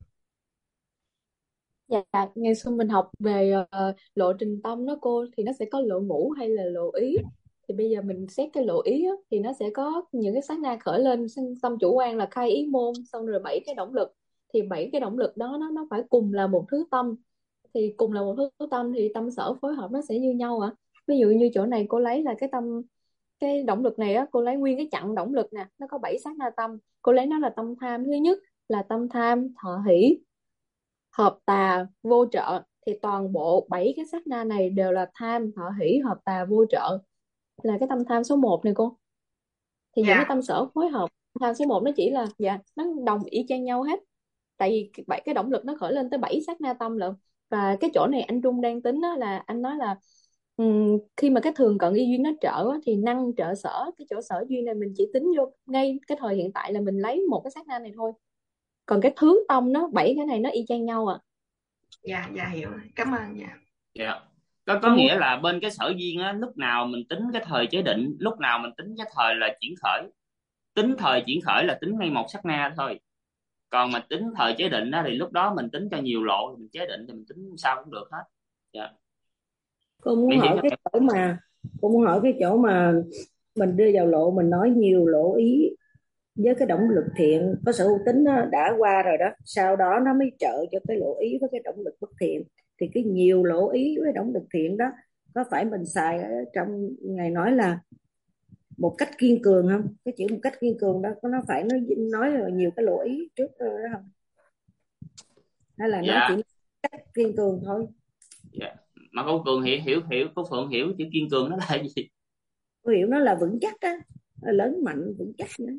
Dạ, ngày xưa mình học về lộ trình tâm đó cô, thì nó sẽ có lộ ngũ hay là lộ ý. Thì bây giờ mình xét cái lộ ý á, thì nó sẽ có những cái sát na khởi lên tâm chủ quan là khai ý môn, xong rồi 7 cái động lực. Thì 7 cái động lực đó nó phải cùng là một thứ tâm. Thì cùng là một thứ tâm thì tâm sở phối hợp nó sẽ như nhau ạ. Ví dụ như chỗ này cô lấy là cái động lực này á, cô lấy nguyên cái chặng động lực nè, nó có 7 sát na tâm. Cô lấy nó là tâm tham. Thứ nhất là tâm tham thọ hỷ hợp tà vô trợ, thì toàn bộ 7 cái sát na này đều là tham thọ hỷ hợp tà vô trợ, là cái tâm tham số 1 này cô. Thì những cái tâm sở phối hợp tham số 1 nó chỉ là nó đồng y chang nhau hết, tại vì cái động lực nó khởi lên tới 7 sát na tâm lận. Và cái chỗ này anh Trung đang tính đó là anh nói là khi mà cái thường cận y duyên nó trợ á, thì năng trợ sở, cái chỗ sở duyên này mình chỉ tính vô ngay cái thời hiện tại là mình lấy một cái sát na này thôi, còn cái hướng tâm nó 7 cái này nó y chang nhau Dạ hiểu, cảm ơn. Dạ. Có nghĩa là bên cái sở duyên á, lúc nào mình tính cái thời chế định, lúc nào mình tính cái thời là triển khởi. Tính thời triển khởi là tính ngay một sát na thôi, còn mà tính thời chế định đó thì lúc đó mình tính cho nhiều lộ, thì mình chế định thì mình tính sao cũng được hết. Dạ. Cô muốn hỏi cái chỗ mà mình đưa vào lộ, mình nói nhiều lộ ý với cái động lực thiện có sở hữu tính đã qua rồi đó, sau đó nó mới trợ cho cái lộ ý với cái động lực bất thiện. Thì cái nhiều lộ ý với động lực thiện đó có phải mình xài ở trong ngài nói là một cách kiên cường không? Cái chữ một cách kiên cường đó nó phải nói là nhiều cái lộ ý trước đó không, hay là nó chỉ cách kiên cường thôi? Dạ. Mà cô Cường hiểu cô Phượng hiểu chữ kiên cường nó là gì? Cô hiểu nó là vững chắc á, lớn mạnh vững chắc nữa.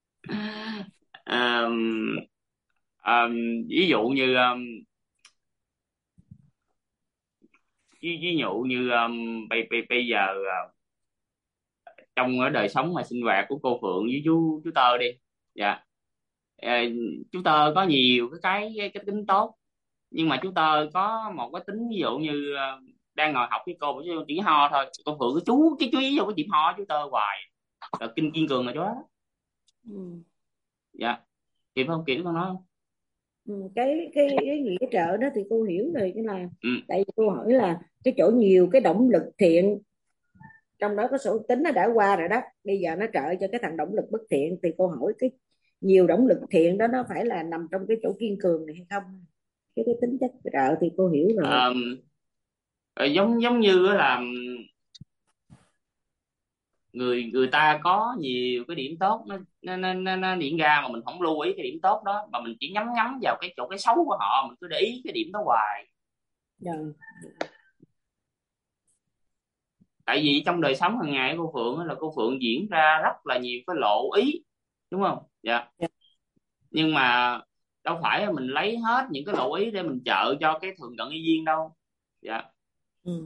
Ví dụ như ví dụ như bây giờ trong đời sống mà sinh hoạt của cô Phượng với chú Tơ đi. Dạ. Chú Tơ có nhiều cái tính tốt, nhưng mà chú Tơ có một cái tính ví dụ như đang ngồi học với cô chỉ ho thôi, cô Phượng chú ý vô cái chuyện ho chú Tơ hoài, rồi kiên cường là chú đó. Dạ. Kịp không, kịp con nói không? cái nghĩa trợ đó thì cô hiểu rồi, cái là Ừ. tại vì cô hỏi là cái chỗ nhiều cái động lực thiện, trong đó có số tính nó đã qua rồi đó, bây giờ nó trợ cho cái thằng động lực bất thiện, thì cô hỏi cái nhiều động lực thiện đó nó phải là nằm trong cái chỗ kiên cường này hay không, cái tính chất trợ thì cô hiểu rồi. Giống giống như là người người ta có nhiều cái điểm tốt, nó diễn ra mà mình không lưu ý cái điểm tốt đó, mà mình chỉ nhắm nhắm vào cái chỗ cái xấu của họ, mình cứ để ý cái điểm đó hoài. Rồi. Tại vì trong đời sống hàng ngày của cô Phượng á, là cô Phượng diễn ra rất là nhiều cái lộ ý, đúng không? Dạ. Dạ. Nhưng mà đâu phải là mình lấy hết những cái lộ ý để mình trợ cho cái thường cận y duyên đâu. Dạ. Ừ.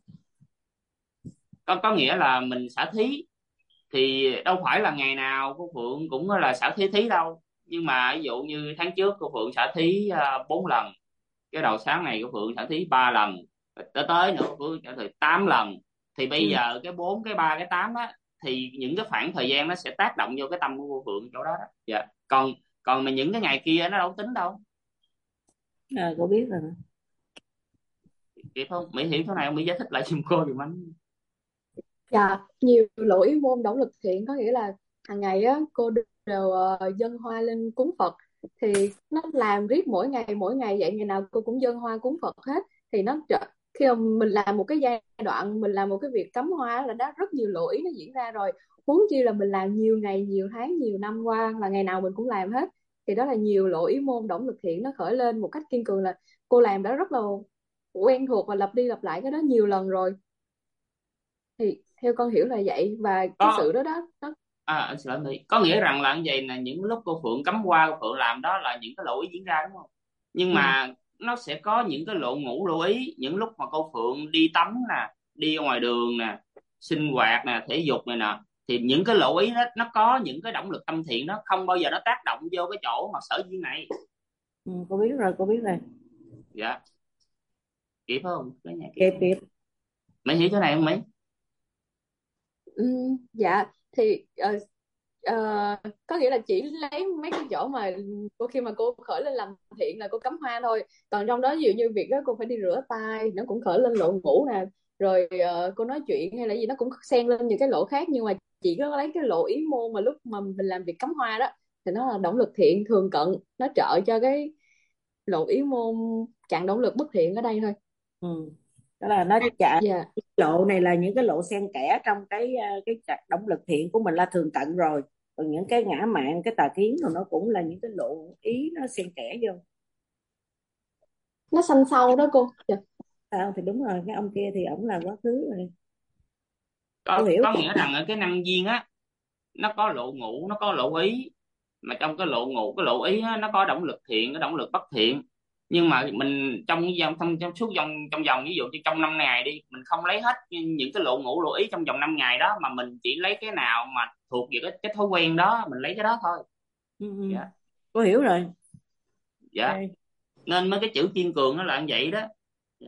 Có nghĩa là mình xả thí thì đâu phải là ngày nào cô Phượng cũng là xả thí thí đâu, nhưng mà ví dụ như tháng trước cô Phượng xả thí 4 lần, cái đầu sáng này cô Phượng xả thí 3 lần, tới nữa cô Phượng xả thí 8 lần, thì bây Ừ. giờ cái 4 cái 3 cái 8 á, thì những cái khoảng thời gian nó sẽ tác động vô cái tâm của cô Phượng chỗ đó đó. Dạ. còn còn mà những cái ngày kia nó đâu tính đâu. Cô biết rồi. Kịp không Mỹ, hiểu chỗ này không Mỹ? Giải thích lại giùm cô giùm anh. Dạ, nhiều lộ ý môn động lực thiện có nghĩa là hàng ngày á cô đều dâng hoa lên cúng Phật, thì nó làm riết mỗi ngày vậy, ngày nào cô cũng dâng hoa cúng Phật hết, thì khi mà mình làm một cái giai đoạn, mình làm một cái việc cắm hoa là đã rất nhiều lộ ý nó diễn ra rồi, huống chi là mình làm nhiều ngày nhiều tháng nhiều năm qua là ngày nào mình cũng làm hết, thì đó là nhiều lộ ý môn động lực thiện nó khởi lên một cách kiên cường, là cô làm đã rất là quen thuộc và lặp đi lặp lại cái đó nhiều lần rồi, thì theo con hiểu là vậy, và cái Có sự đó đó nó anh xin lỗi Mỹ, có nghĩa rằng là như vậy, là những lúc cô Phượng cắm hoa cô Phượng làm đó là những cái lỗi diễn ra, đúng không? Nhưng ừ, mà nó sẽ có những cái lộ ngủ lưu ý những lúc mà cô Phượng đi tắm nè, đi ngoài đường nè, sinh hoạt nè, thể dục này nè, thì những cái lộ ý đó nó có những cái động lực tâm thiện, nó không bao giờ nó tác động vô cái chỗ mà sở duyên này. Cô biết rồi, cô biết rồi. Dạ. Kịp không cái nhà kịp Kịp không? kịp. Mỹ hiểu chỗ này không Mỹ? dạ thì ờ, có nghĩa là chỉ lấy mấy cái chỗ mà khi mà cô khởi lên làm thiện là cô cắm hoa thôi, còn trong đó ví dụ như việc đó cô phải đi rửa tay nó cũng khởi lên lộ ngũ nè, rồi cô nói chuyện hay là gì nó cũng xen lên những cái lộ khác, nhưng mà chỉ có lấy cái lộ ý môn mà lúc mà mình làm việc cắm hoa đó thì nó là động lực thiện thường cận, nó trợ cho cái lộ ý môn chặn động lực bất thiện ở đây thôi. Đó là nó chạy Dạ. lộ này là những cái lộ xen kẽ trong cái động lực thiện của mình là thường cận rồi, còn những cái ngã mạn, cái tà kiến rồi nó cũng là những cái lộ ý nó xen kẽ vô. Nó xanh sau đó cô. Dạ. Sao thì đúng rồi, cái ông kia thì ổng là quá khứ rồi. Cô có hiểu. có nghĩa rằng ở cái năng duyên á, nó có lộ ngũ, nó có lộ ý, mà trong cái lộ ngũ cái lộ ý á, nó có động lực thiện, cái động lực bất thiện. Nhưng mà mình trong trong suốt trong vòng ví dụ như trong 5 ngày đi, mình không lấy hết những cái lộ ngũ lộ ý trong vòng 5 ngày đó, mà mình chỉ lấy cái nào mà thuộc về cái thói quen đó, mình lấy cái đó thôi. Ừ. Dạ. Cô hiểu rồi. Dạ. Ok. Nên mấy cái chữ kiên cường nó là như vậy đó. Dạ.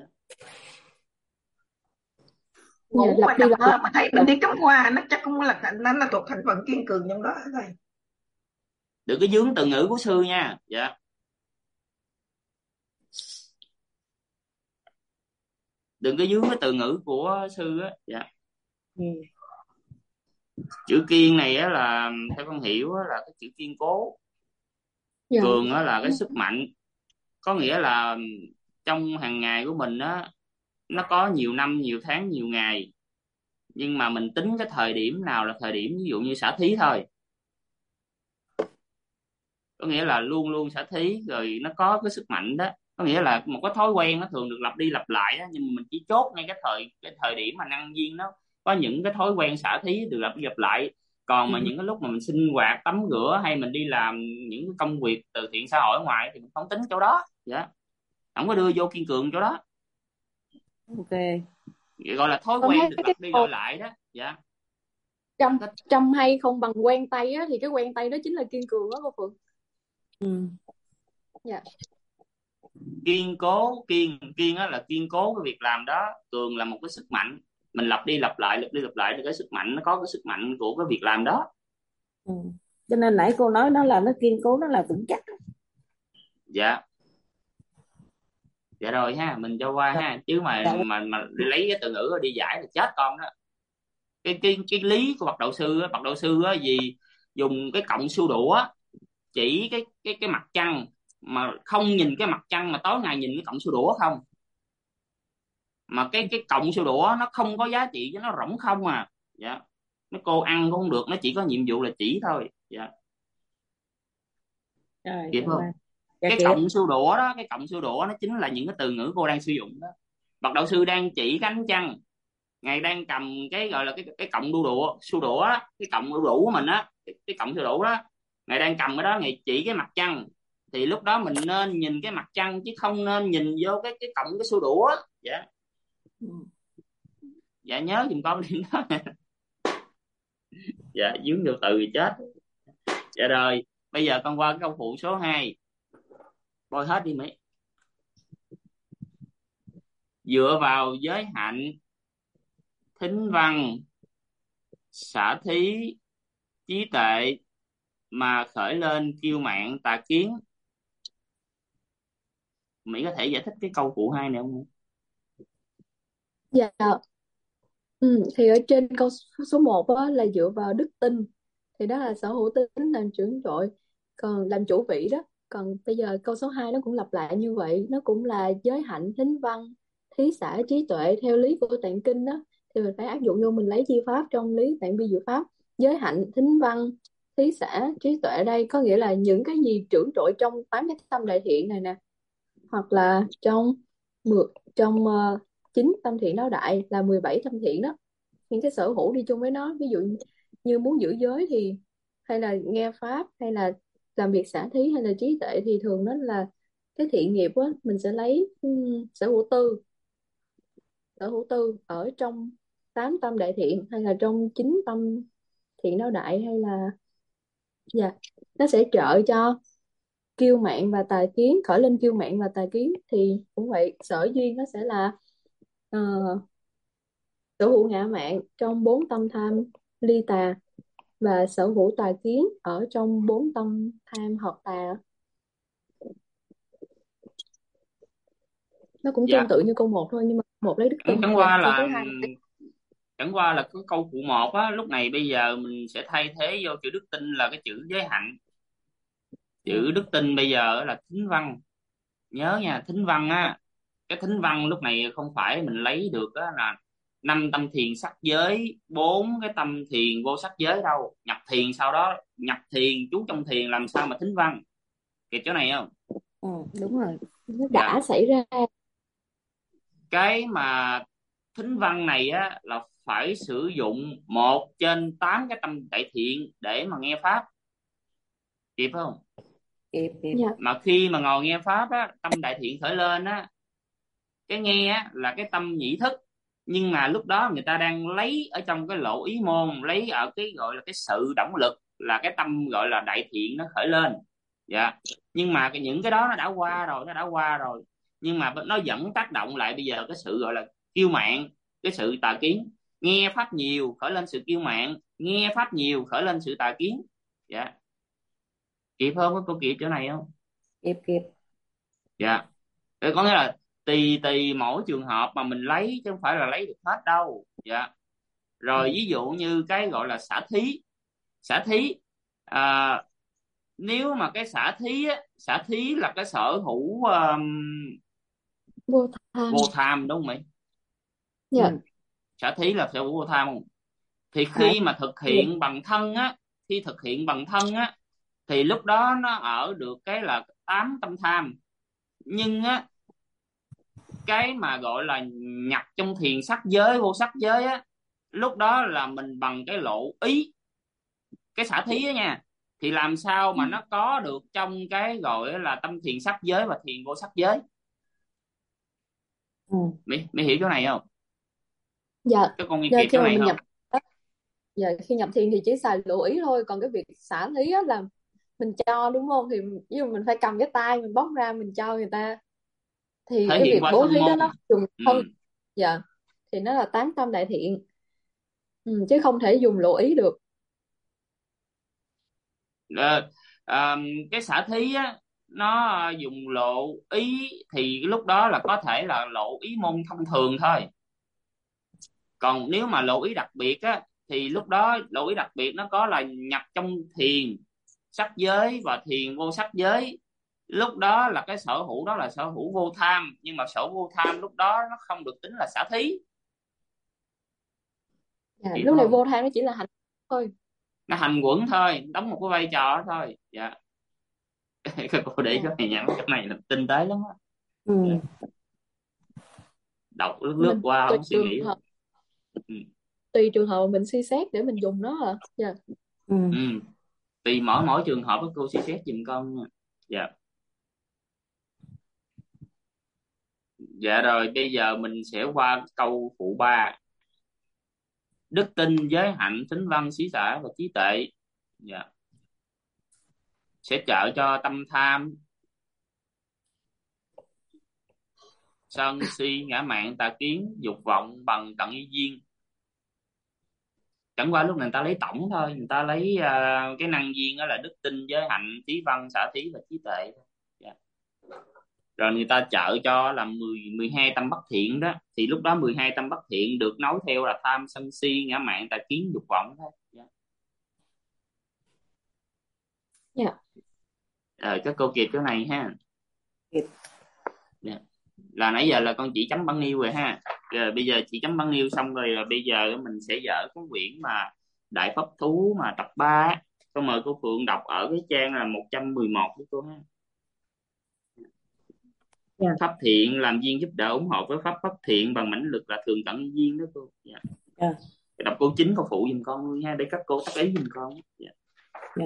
Dạ, Ngủ mà lặp đi nằm lặp mơ mà thấy mình lại. đi cắm hoa, nó chắc cũng là nó thuộc thành phần kiên cường trong đó thôi. Đừng có dướng từ ngữ của sư nha. Dạ. Đừng có dướng cái từ ngữ của sư á. Dạ. Ừ. Chữ kiên này á là theo con hiểu á, là cái chữ kiên cố. Dạ. Cường á là cái sức mạnh, có nghĩa là trong hàng ngày của mình á, nó có nhiều năm nhiều tháng nhiều ngày, nhưng mà mình tính cái thời điểm nào là thời điểm ví dụ như xả thí thôi, có nghĩa là luôn luôn xả thí rồi nó có cái sức mạnh đó, có nghĩa là một cái thói quen nó thường được lặp đi lặp lại đó, nhưng mà mình chỉ chốt ngay cái thời điểm mà năng duyên nó có những cái thói quen xả thí được lặp đi lặp lại. Còn mà Ừ. những cái lúc mà mình sinh hoạt tắm rửa hay mình đi làm những cái công việc từ thiện xã hội ở ngoài thì mình không tính chỗ đó. Dạ. Không có đưa vô kiên cường chỗ đó. Ok. Gọi là thói Con quen thấy được cái lặp đi lặp câu lại đó. Dạ. trăm trăm hay không bằng quen tay á, thì cái quen tay đó chính là kiên cường đó cô Phượng. Ừ. Dạ. Kiên cố, kiên kiên á là kiên cố cái việc làm đó, cường là một cái sức mạnh, mình lặp đi lặp lại thì cái sức mạnh nó có cái sức mạnh của cái việc làm đó. Ừ. Cho nên nãy cô nói nó là nó kiên cố, nó là vững chắc. Dạ. Dạ rồi ha, mình cho qua Rồi, ha, chứ dạ, mà lấy cái từ ngữ đi giải là chết con đó. Cái lý của bậc đạo sư á gì, dùng cái cộng xu đũa chỉ cái mặt trăng, mà không nhìn cái mặt trăng, mà tối ngày nhìn cái cộng xu đũa không, mà cái cộng xu đũa nó không có giá trị, cho nó rỗng không à. Dạ, mấy cô ăn cũng không được, nó chỉ có nhiệm vụ là chỉ thôi. Dạ, rồi kịp cho không? qua. Dạ Cái kịp. cộng xu đũa đó, cái cộng xu đũa nó chính là những cái từ ngữ cô đang sử dụng đó. Bậc đạo sư đang chỉ cái ánh trăng, ngài đang cầm cái gọi là cái cộng đu đũa xu đũa đó, cái cộng đu đủ của mình á, cái cộng xu đũa đó, ngài đang cầm cái đó, ngài chỉ cái mặt trăng, thì lúc đó mình nên nhìn cái mặt trăng, chứ không nên nhìn vô cái cộng cái xu đũa. Dạ. Ừ. Dạ, nhớ giùm con điểm đó. Dạ, dướng vô từ thì chết. Dạ rồi, bây giờ con qua cái câu phụ số 2, bôi hết đi Mỹ. Dựa vào giới hạnh, thính văn, xả thí, trí tuệ mà khởi lên kiêu mạn tà kiến. Mỹ có thể giải thích cái câu phụ 2 này không? Dạ. Thì ở trên câu số 1 á, là dựa vào đức tin, thì đó là sở hữu tính làm trưởng trội, còn làm chủ vị đó. Còn bây giờ câu số 2 nó cũng lặp lại như vậy, nó cũng là giới hạnh, thính văn, thí xã, trí tuệ theo lý của tạng kinh đó, thì mình phải áp dụng vô, mình lấy chi pháp trong lý tạng bi diệu pháp. Giới hạnh, thính văn, thí xã, trí tuệ, đây có nghĩa là những cái gì trưởng trội trong 8 cái tâm đại thiện này nè, hoặc là trong 9 tâm thiện đạo đại là 17 tâm thiện đó, những cái sở hữu đi chung với nó. Ví dụ như muốn giữ giới thì, hay là nghe pháp, hay là làm việc xả thí, hay là trí tuệ, thì thường đó là cái thiện nghiệp á, mình sẽ lấy sở hữu tư ở trong 8 tâm đại thiện, hay là trong 9 tâm thiện đạo đại, hay là, dạ, nó sẽ trợ cho kiêu mạn và tà kiến, khởi lên kiêu mạn và tà kiến. Thì cũng vậy, sở duyên nó sẽ là ờ, sở hữu ngã mạn trong 4 tâm tham ly tà, và sở hữu tà kiến ở trong 4 tâm tham hợp tà. Nó cũng Dạ. tương tự như câu 1 thôi, nhưng mà một lấy đức chẳng tin. chẳng Dạ, qua câu là số 2 chẳng qua là cái câu phụ 1 á, lúc này bây giờ mình sẽ thay thế vô chữ đức tin là cái chữ giới hạnh. Chữ đức tin bây giờ là thính văn. Nhớ nha, thính văn á, cái thính văn lúc này không phải mình lấy được á là 5 tâm thiền sắc giới, 4 cái tâm thiền vô sắc giới đâu. Nhập thiền sau đó, nhập thiền chú trong thiền làm sao mà thính văn, kịp chỗ này không? Đúng rồi. nó Dạ. đã xảy ra. Cái mà thính văn này á là phải sử dụng 1 trên 8 cái tâm đại thiện để mà nghe pháp, kịp không? Kịp kịp. Dạ. Mà khi mà ngồi nghe pháp á, tâm đại thiện khởi lên á, cái nghe á là cái tâm nhĩ thức, nhưng mà lúc đó người ta đang lấy ở trong cái lộ ý môn, lấy ở cái gọi là cái sự động lực, là cái tâm gọi là đại thiện nó khởi lên. Dạ. Nhưng mà những cái đó nó đã qua rồi, nhưng mà nó vẫn tác động lại bây giờ cái sự gọi là kiêu mạn, cái sự tà kiến. Nghe pháp nhiều khởi lên sự kiêu mạn, nghe pháp nhiều khởi lên sự tà kiến. Dạ, kịp không? Có cô kịp chỗ này không? Kịp kịp. Dạ. Thế có nghĩa là tùy tùy mỗi trường hợp mà mình lấy, chứ không phải là lấy được hết đâu. Dạ. Rồi ví dụ như cái gọi là xả thí. Xả thí, à, nếu mà cái xả thí á, xả thí là cái sở hữu Vô tham. vô tham, đúng không mày? Dạ. Ừ. Xả thí là sở hữu vô tham không? Thì Phải. khi mà thực hiện bằng thân á, thì lúc đó nó ở được cái là 8 tâm tham. Nhưng á, cái mà gọi là nhập trong thiền sắc giới, vô sắc giới á, lúc đó là mình bằng cái lộ ý, cái xả thí á nha, thì làm sao mà nó có được trong cái gọi là tâm thiền sắc giới và thiền vô sắc giới. Ừ. Mày hiểu chỗ này không? Dạ. Các con nghe Dạ, kịp khi chỗ mà này mình không? nhập dạ, khi nhập thiền thì chỉ xài lưu ý thôi, còn cái việc xả thí á là mình cho, đúng không? Thì ví dụ mình phải cầm cái tay mình bóc ra mình cho người ta, thì Thể cái hiện việc qua bố thân thí môn. đó nó dùng Ừ. thân. Dạ, thì nó là 8 tâm đại thiện, chứ không thể dùng lưu ý được. Ờ, cái xả thí á, nó dùng lộ ý thì lúc đó là có thể là lộ ý môn thông thường thôi. Còn nếu mà lộ ý đặc biệt á thì lúc đó lộ ý đặc biệt nó có là nhập trong thiền sắc giới và thiền vô sắc giới. Lúc đó là cái sở hữu đó là sở hữu vô tham, nhưng mà sở hữu vô tham lúc đó nó không được tính là xả thí. Hiểu Lúc này không? vô tham nó chỉ là hành thôi. Nó hành quẩn thôi, đóng một cái vai trò đó thôi. Dạ. Các cô để Dạ. cái này nhận cái này là tinh tế lắm á. Ừ. Dạ. Đọc lướt Mình qua tùy không suy trường nghĩ. hợp, Ừ. tùy trường hợp mình suy xét để mình dùng nó hả? Dạ. Ừ. Ừ. Tùy mỗi trường hợp các cô suy xét giùm con nha. Dạ. Dạ rồi bây giờ mình sẽ qua câu phụ 3. Đức tin, giới hạnh, thính văn, xí xả và trí tuệ. Dạ. Sẽ trợ cho tâm tham, sân si, ngã mạn, tà kiến, dục vọng bằng tận ý duyên. Chẳng qua lúc này người ta lấy tổng thôi, người ta lấy cái năng duyên đó là đức tin, giới hạnh, trí văn, xả thí và trí tuệ. Dạ. Rồi người ta trợ cho là 12 tâm bất thiện đó, thì lúc đó 12 tâm bất thiện được nối theo là tham, sân si, ngã mạn, tà kiến, dục vọng thôi. Dạ. Dạ. Rồi các cô kịp chỗ này ha. Kịp. Dạ. Là nãy giờ là con chỉ chấm bằng yêu rồi ha. Rồi bây giờ chỉ chấm bằng yêu xong rồi, là bây giờ mình sẽ dở cái quyển mà Đại Pháp Thú mà tập 3 á. Con mời cô Phượng đọc ở cái trang là 111 với cô ha. Dạ. Pháp thiện làm duyên giúp đỡ ủng hộ với pháp pháp thiện bằng mãnh lực là thường tận duyên đó cô. Dạ. Dạ. Đọc câu 9 cô phụ giùm con luôn ha, để các cô tác ý giùm con. Dạ. Dạ.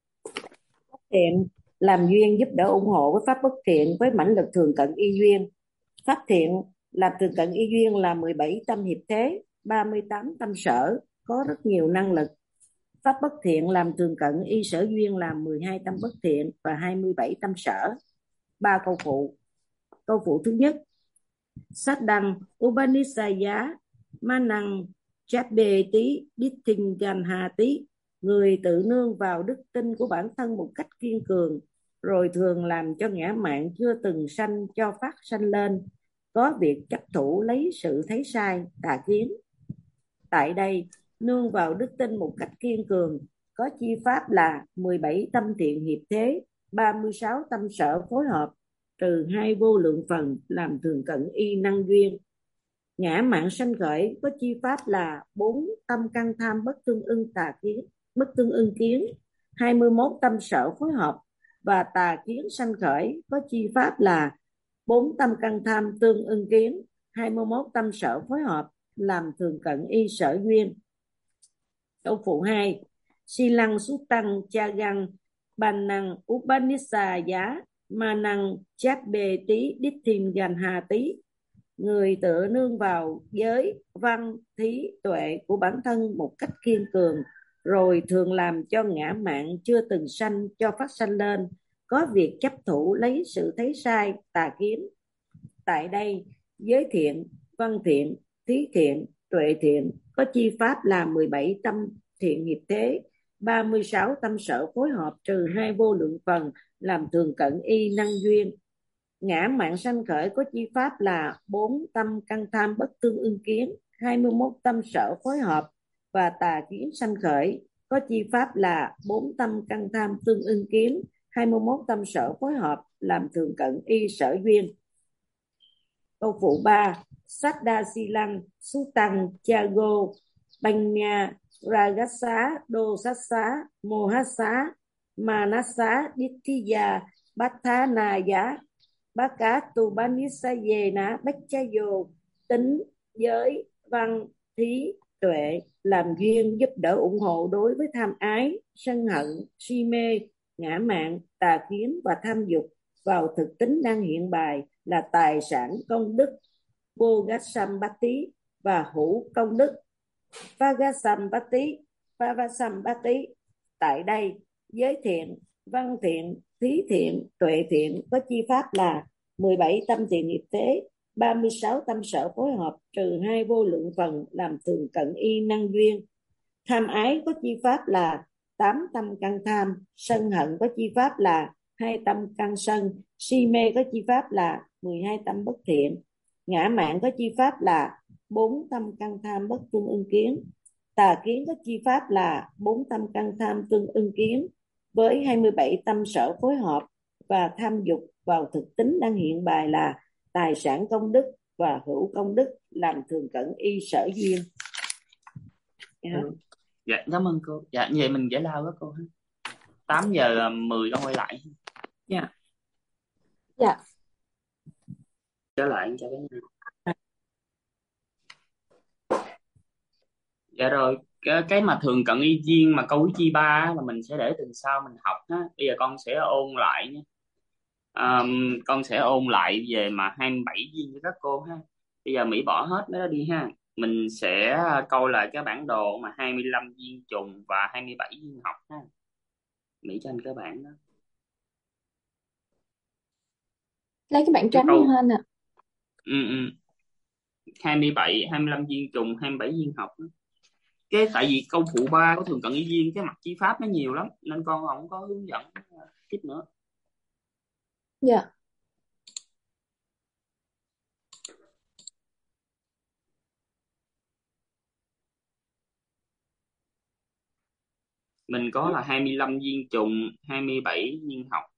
Pháp thiện làm duyên giúp đỡ ủng hộ với pháp bất thiện với mãnh lực thường cận y duyên. Pháp thiện làm thường cận y duyên là 17 tâm hiệp thế, 38 tâm sở, có rất nhiều năng lực. Pháp bất thiện làm thường cận y sở duyên là 12 tâm bất thiện và 27 tâm sở. 3 câu phụ. Câu phụ thứ nhất: Sát đăng Upanishaya Manang Chabeti Dittinganhati, người tự nương vào đức tin của bản thân một cách kiên cường, rồi thường làm cho ngã mạn chưa từng sanh cho phát sanh lên, có việc chấp thủ lấy sự thấy sai, tà kiến. Tại đây, nương vào đức tin một cách kiên cường có chi pháp là 17 tâm thiện hiệp thế, 36 tâm sở phối hợp, trừ 2 vô lượng phần làm thường cận y năng duyên. Ngã mạn sanh khởi có chi pháp là 4 tâm căn tham bất tương ưng tà kiến, bất tương ưng kiến, 21 tâm sở phối hợp, và tà kiến sanh khởi có chi pháp là 4 tâm căn tham tương ưng kiến, 21 tâm sở phối hợp, làm thường cận y sở duyên. Câu phụ 2: Silang Sutang Chagang Banang Upanishaya Manang Chabeti Dittinganhati, người tựa nương vào giới văn thí tuệ của bản thân một cách kiên cường, rồi thường làm cho ngã mạn chưa từng sanh cho phát sanh lên, có việc chấp thủ lấy sự thấy sai, tà kiến. Tại đây, giới thiện, văn thiện, thí thiện, tuệ thiện có chi pháp là 17 tâm thiện nghiệp thế, 36 tâm sở phối hợp, trừ 2 vô lượng phần làm thường cận y năng duyên. Ngã mạn sanh khởi có chi pháp là 4 tâm căn tham bất tương ưng kiến, 21 tâm sở phối hợp, và tà kiến sanh khởi có chi pháp là 4 tâm căn tham tương ưng kiến, 21 tâm sở phối hợp, làm thường cận y sở duyên. Câu phụ 3: Saddha Silang Sutang Chago Banya Ragasa Dosasa Mohasa Manasa Dittiya Bhattanaya Bhakatubanisayena Bacchayo, tính, giới, văn, thí, tuệ làm duyên giúp đỡ ủng hộ đối với tham ái, sân hận, si mê, ngã mạn, tà kiến và tham dục vào thực tính đang hiện bài là tài sản công đức Bogasambati và hữu công đức Vagasambati, Vavasambati. Tại đây, giới thiện, văn thiện, thí thiện, tuệ thiện có chi pháp là 17 tâm thiện nghiệp thế, 36 tâm sở phối hợp, trừ 2 vô lượng phần làm thường cận y năng duyên. Tham ái có chi pháp là 8 tâm căn tham, sân hận có chi pháp là 2 tâm căn sân. Si mê có chi pháp là 12 tâm bất thiện. Ngã mạn có chi pháp là 4 tâm căn tham bất tương ưng kiến. Tà kiến có chi pháp là 4 tâm căn tham tương ưng kiến, với 27 tâm sở phối hợp và tham dục vào thực tính đang hiện bài là tài sản công đức và hữu công đức, làm thường cận y sở duyên. Dạ, cảm ơn cô. Dạ, vậy mình giải lao đó cô. 8:10 con quay lại. Dạ. Dạ. Trở lại cho cái. Dạ rồi, cái mà thường cận y duyên mà câu chi ba là mình sẽ để tuần sau mình học ha. Bây giờ con sẽ ôn lại nhé. Con sẽ ôn lại về mà 27 duyên cho các cô ha. Bây giờ Mỹ bỏ hết nó đi ha. Mình sẽ câu lại cái bản đồ mà 25 duyên trùng và 27 duyên học ha. Mỹ cho anh cái bản đó. Lấy cái bảng trắng câu... không anh ạ? 27, 25 duyên trùng, 27 duyên học đó. Cái tại vì câu phụ 3 của thường cận y duyên cái mặt chi pháp nó nhiều lắm nên con không có hướng dẫn tiếp nữa. Dạ. Mình có là 25 duyên trùng, 27 duyên học.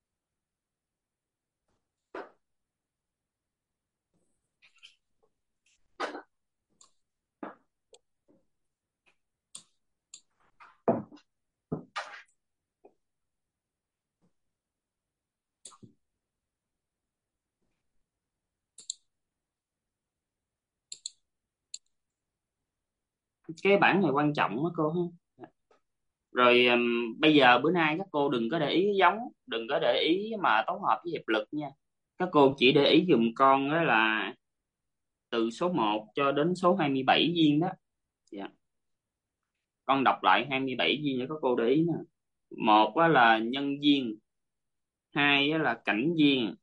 Cái bản này quan trọng đó cô ha. Rồi bây giờ bữa nay các cô đừng có để ý giống, đừng có để ý mà tổng hợp với hiệp lực nha. Các cô chỉ để ý dùm con đó là từ số 1 cho đến số 27 viên đó. Dạ. Con đọc lại 27 viên cho các cô để ý nè. 1 là nhân duyên, 2 là cảnh duyên,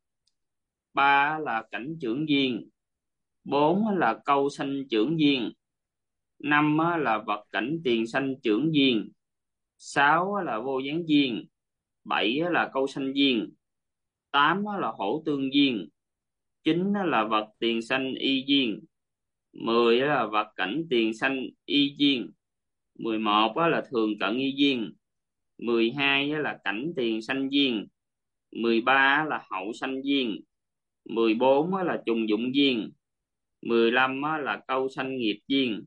3 là cảnh trưởng duyên, 4 là câu sanh trưởng duyên, 5 là vật cảnh tiền sanh trưởng duyên, 6 là vô gián duyên, 7 là câu sanh duyên, 8 là hổ tương duyên, 9 là vật tiền sanh y duyên, 10 là vật cảnh tiền sanh y duyên, 11 là thường cận y duyên, 12 là cảnh tiền sanh duyên, 13 là hậu sanh duyên, 14 là trùng dụng duyên, 15 là câu sanh nghiệp duyên,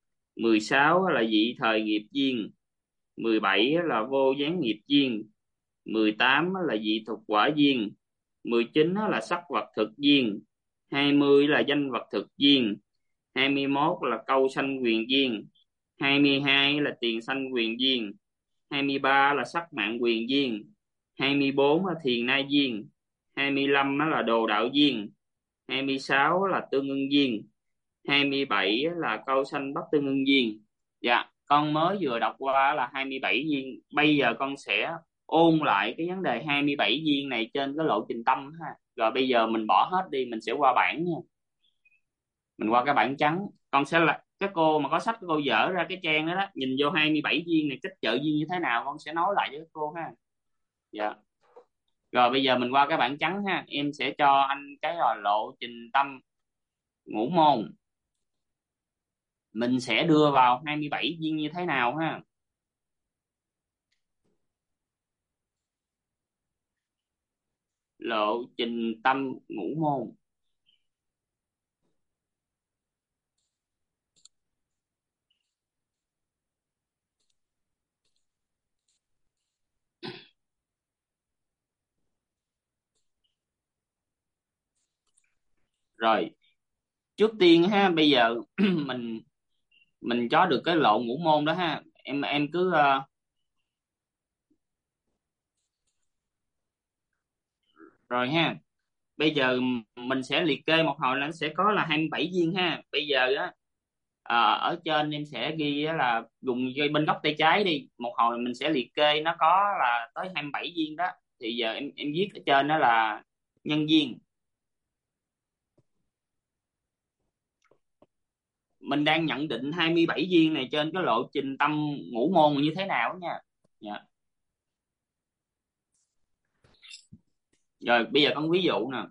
16 là dị thời nghiệp duyên, 17 là vô gián nghiệp duyên, 18 là dị thục quả duyên, 19 là sắc vật thực duyên, 20 là danh vật thực duyên, 21 là câu sanh quyền duyên, 22 là tiền sanh quyền duyên, 23 là sắc mạng quyền duyên, 24 là thiền nai duyên, 25 là đồ đạo duyên, 26 là tương ưng duyên, 27 là câu sanh bất tương ưng duyên. Dạ, con mới vừa đọc qua là 27 duyên. Bây giờ con sẽ ôn lại cái vấn đề 27 duyên này trên cái lộ trình tâm ha. Rồi bây giờ mình bỏ hết đi, mình sẽ qua bảng nha. Mình qua cái bảng trắng. Con sẽ là các cô mà có sách các cô dở ra cái trang đó đó, nhìn vô 27 duyên này cách trợ duyên như thế nào con sẽ nói lại với các cô ha. Dạ. Rồi bây giờ mình qua cái bảng trắng ha. Em sẽ cho anh cái lộ trình tâm ngũ môn. Mình sẽ đưa vào 27 viên như thế nào ha. Lộ trình tâm ngũ môn. Rồi, trước tiên ha, bây giờ mình cho được cái lộ ngũ môn đó ha. Em cứ rồi ha. Bây giờ mình sẽ liệt kê một hồi là nó sẽ có là 27 viên ha. Bây giờ á ở trên em sẽ ghi là dùng bên góc tay trái đi. Một hồi mình sẽ liệt kê nó có là tới 27 viên đó. Thì giờ em viết ở trên đó là nhân viên. Mình đang nhận định 27 viên này trên cái lộ trình tâm ngũ môn như thế nào nha. Dạ. Rồi bây giờ con ví dụ nè.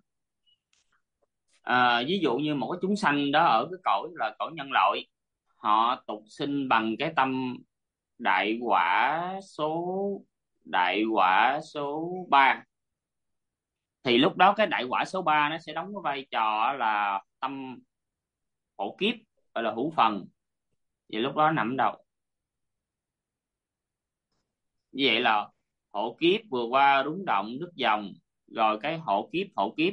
Ví dụ như một cái chúng sanh đó ở cái cõi là cõi nhân loại, họ tục sinh bằng cái tâm đại quả số đại quả số 3, thì lúc đó cái đại quả số 3 nó sẽ đóng cái vai trò là tâm hộ kiếp, gọi là hữu phần. Vậy lúc đó nằm ở đâu? Như vậy là hộ kiếp vừa qua rúng động đứt dòng, rồi cái hộ kiếp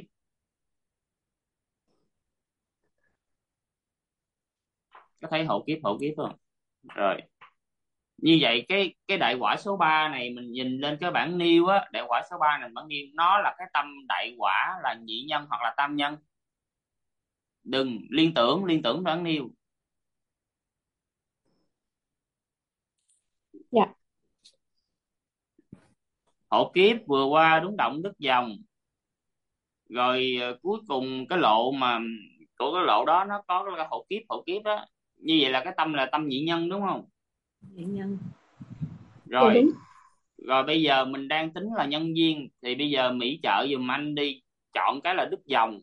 có thấy hộ kiếp không? Rồi như vậy cái đại quả số 3 này mình nhìn lên cái bảng nêu á, đại quả số 3 này bảng nêu nó là cái tâm đại quả là nhị nhân hoặc là tam nhân. Đừng liên tưởng bảng nêu. Dạ. Hộ kiếp vừa qua đúng động đứt dòng, rồi cuối cùng cái lộ mà của cái lộ đó nó có cái hộ kiếp đó. Như vậy là cái tâm là tâm nhị nhân đúng không? nhị nhân. Dạ Rồi đúng. rồi bây giờ mình đang tính là nhân duyên, thì bây giờ Mỹ trợ giùm anh đi, chọn cái là đứt dòng.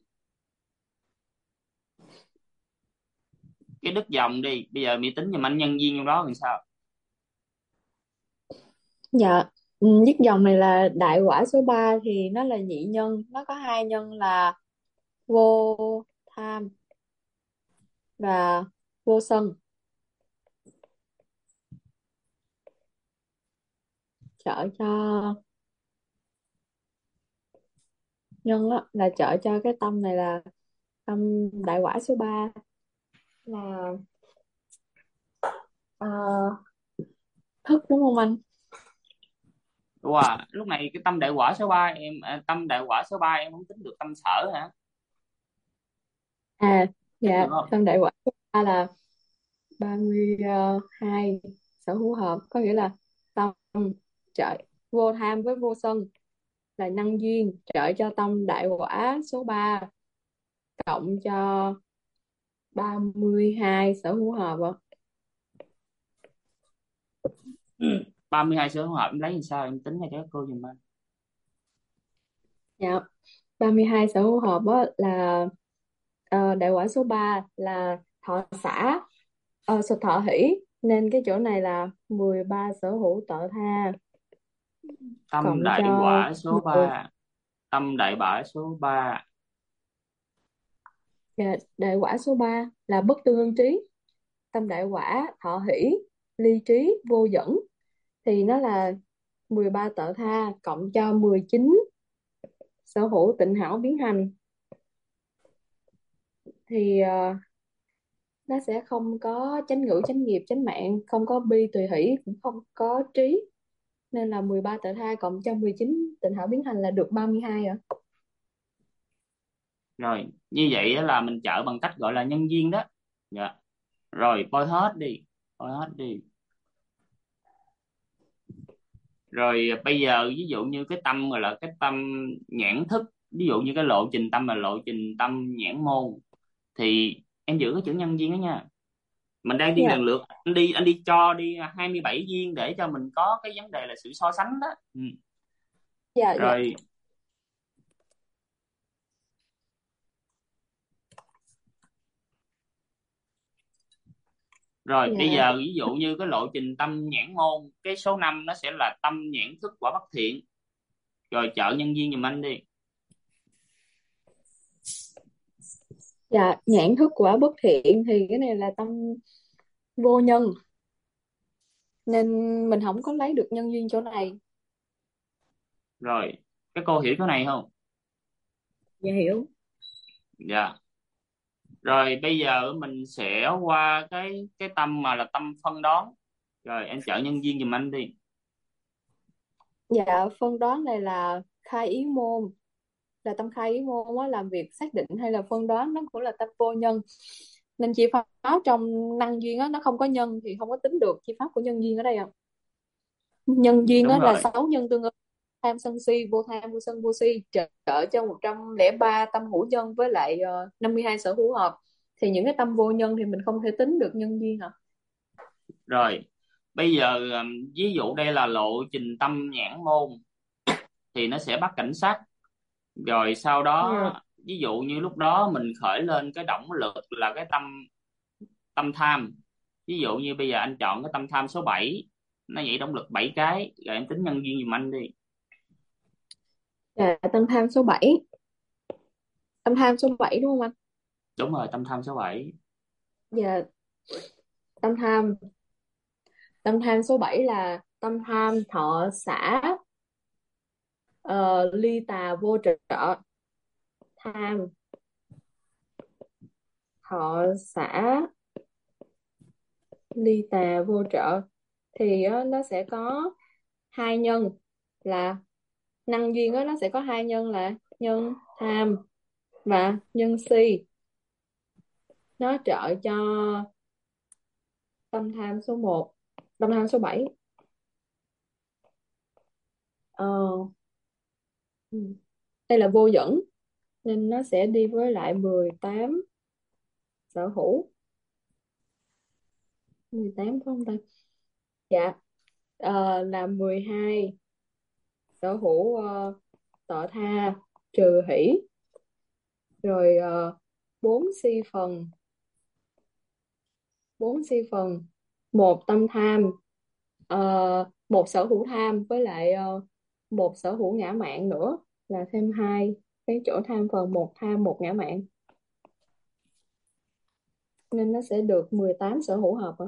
Cái đứt dòng đi, bây giờ Mỹ tính giùm anh nhân duyên trong đó làm sao? Dạ. Viết dòng này là đại quả số 3 thì nó là nhị nhân, nó có hai nhân là vô tham và vô sân. Trợ cho nhân á, là trợ cho cái tâm này là tâm đại quả số 3 là ờ, thức, đúng không anh? Wow, lúc này cái tâm đại quả số 3 em tâm đại quả số 3 em không tính được tâm sở hả? À, Tính được dạ, không? tâm đại quả số 3 là 32 sở hữu hợp, có nghĩa là tâm trợ vô tham với vô sân là nhân duyên, trợ cho tâm đại quả số 3 cộng cho 32 sở hữu hợp ạ. 32 số hợp em lấy làm sao, em tính cho các cô giùm anh. Dạ, 32 sở hữu hợp á là đại quả số 3 là thọ xã, sự thọ hỷ, nên cái chỗ này là 13 sở hữu tợ tha Tâm cộng đại cho quả số 10. 3, tâm đại quả số 3. Dạ, đại quả số 3 là bất tư hưng trí, tâm đại quả thọ hỷ ly trí vô dẫn, thì nó là 13 tợ tha cộng cho 19 sở hữu tịnh hảo biến hành, thì nó sẽ không có chánh ngữ chánh nghiệp chánh mạng, không có bi tùy hỷ, cũng không có trí, nên là 13 tợ tha cộng cho 19 tịnh hảo biến hành là được 32 ạ. Rồi như vậy á là mình trợ bằng cách gọi là nhân duyên đó. Dạ. Rồi bôi hết đi, bôi hết đi. Rồi bây giờ ví dụ như cái tâm gọi là cái tâm nhãn thức, ví dụ như cái lộ trình tâm là lộ trình tâm nhãn môn, thì em giữ cái chữ nhân duyên đó nha. Mình đang đi Dạ. lần lượt, anh đi cho đi 27 viên để cho mình có cái vấn đề là sự so sánh đó. Dạ. Dạ. Rồi rồi bây Dạ. giờ ví dụ như cái lộ trình tâm nhãn môn, cái số 5 nó sẽ là tâm nhãn thức quả bất thiện. Rồi trợ nhân viên giùm anh đi. Dạ, nhãn thức quả bất thiện thì cái này là tâm vô nhân, nên mình không có lấy được nhân duyên chỗ này. Rồi cái cô hiểu cái này không? Dạ hiểu. Dạ. Rồi bây giờ mình sẽ qua cái tâm mà là tâm phân đoán. Rồi em trợ nhân viên giùm anh đi. Dạ, phân đoán này là khai ý môn, là tâm khai ý môn á, làm việc xác định hay là phân đoán nó cũng là tâm vô nhân, nên chi pháp trong năng duyên á nó không có nhân thì không có tính được chi pháp của nhân duyên ở đây ạ. Nhân duyên Đúng á là rồi. 6 nhân tương ứng: tham sân si, vô tham vô sân vô si, trợ cho 103 tâm hữu nhân với lại 52 sở hữu hợp, thì những cái tâm vô nhân thì mình không thể tính được nhân duyên hả? Rồi bây giờ ví dụ đây là lộ trình tâm nhãn môn, thì nó sẽ bắt cảnh sát. Rồi sau đó Rồi. ví dụ như lúc đó mình khởi lên cái động lực là cái tâm tâm tham. Ví dụ như bây giờ anh chọn cái tâm tham số 7, nó nhảy động lực 7 cái, rồi em tính nhân viên giùm anh đi. Dạ, tâm tham số 7. Tâm tham số 7 đúng không anh? Đúng rồi, tâm tham số 7. Dạ, tâm tham. Tâm tham số 7 là tâm tham thọ xả, ly tà vô trợ. Tham thọ xả ly tà vô trợ thì nó sẽ có hai nhân, là năng duyên nó sẽ có hai nhân là nhân tham và nhân si. Nó trợ cho tâm tham số 1, tâm tham số 7. Ờ, ừ. Đây là vô dẫn nên nó sẽ đi với lại 18 sở hữu. 18 phải không ta? Dạ. Là 12 sở hữu tọ tha trừ hỷ, rồi 4 si phần, 4 si phần, một tâm tham, một sở hữu tham với lại một sở hữu ngã mạn nữa, là thêm hai cái chỗ tham phần, một tham một ngã mạn, nên nó sẽ được 18 sở hữu hợp.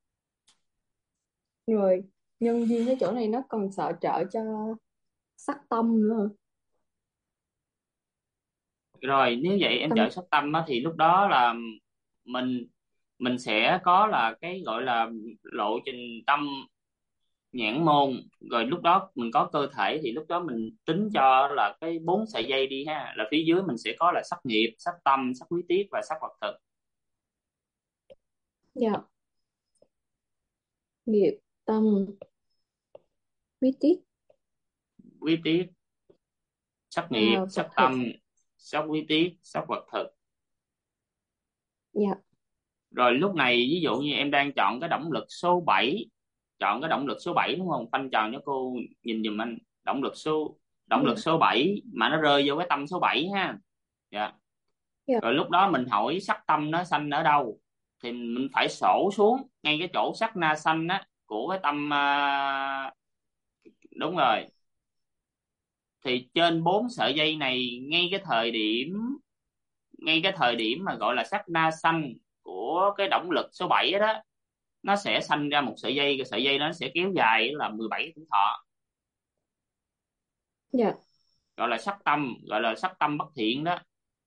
Rồi nhân viên cái chỗ này nó còn trợ cho sắc tâm nữa. Rồi nếu vậy em Tâm. trợ sắc tâm á, thì lúc đó là mình mình sẽ có là cái gọi là lộ trình tâm nhãn môn. Rồi lúc đó mình có cơ thể thì lúc đó mình tính cho là cái 4 sợi dây đi ha, là phía dưới mình sẽ có là sắc nghiệp, sắc tâm, sắc quý tiết và sắc vật thực. Dạ. Nghiệp, tâm, quý tiết, Quý tiết, sắc nghiệp, vật sắc thực. tâm, sắc quý tiết, sắc vật thực. Dạ. Rồi lúc này ví dụ như em đang chọn cái động lực số 7, chọn cái động lực số 7 đúng không? Phanh tròn cho cô nhìn giùm anh. Động lực Dạ. số 7 mà nó rơi vô cái tâm số 7 ha. Dạ. Dạ. Rồi lúc đó mình hỏi sắc tâm nó sanh ở đâu, thì mình phải sổ xuống ngay cái chỗ sắc na sanh á của cái tâm đúng rồi. Thì trên 4 sợi dây này, ngay cái thời điểm mà gọi là sắc na sanh của cái động lực số 7 đó, nó sẽ sanh ra một sợi dây, cái sợi dây đó nó sẽ kéo dài là 17 tuổi thọ, Dạ. gọi là sắc tâm bất thiện đó.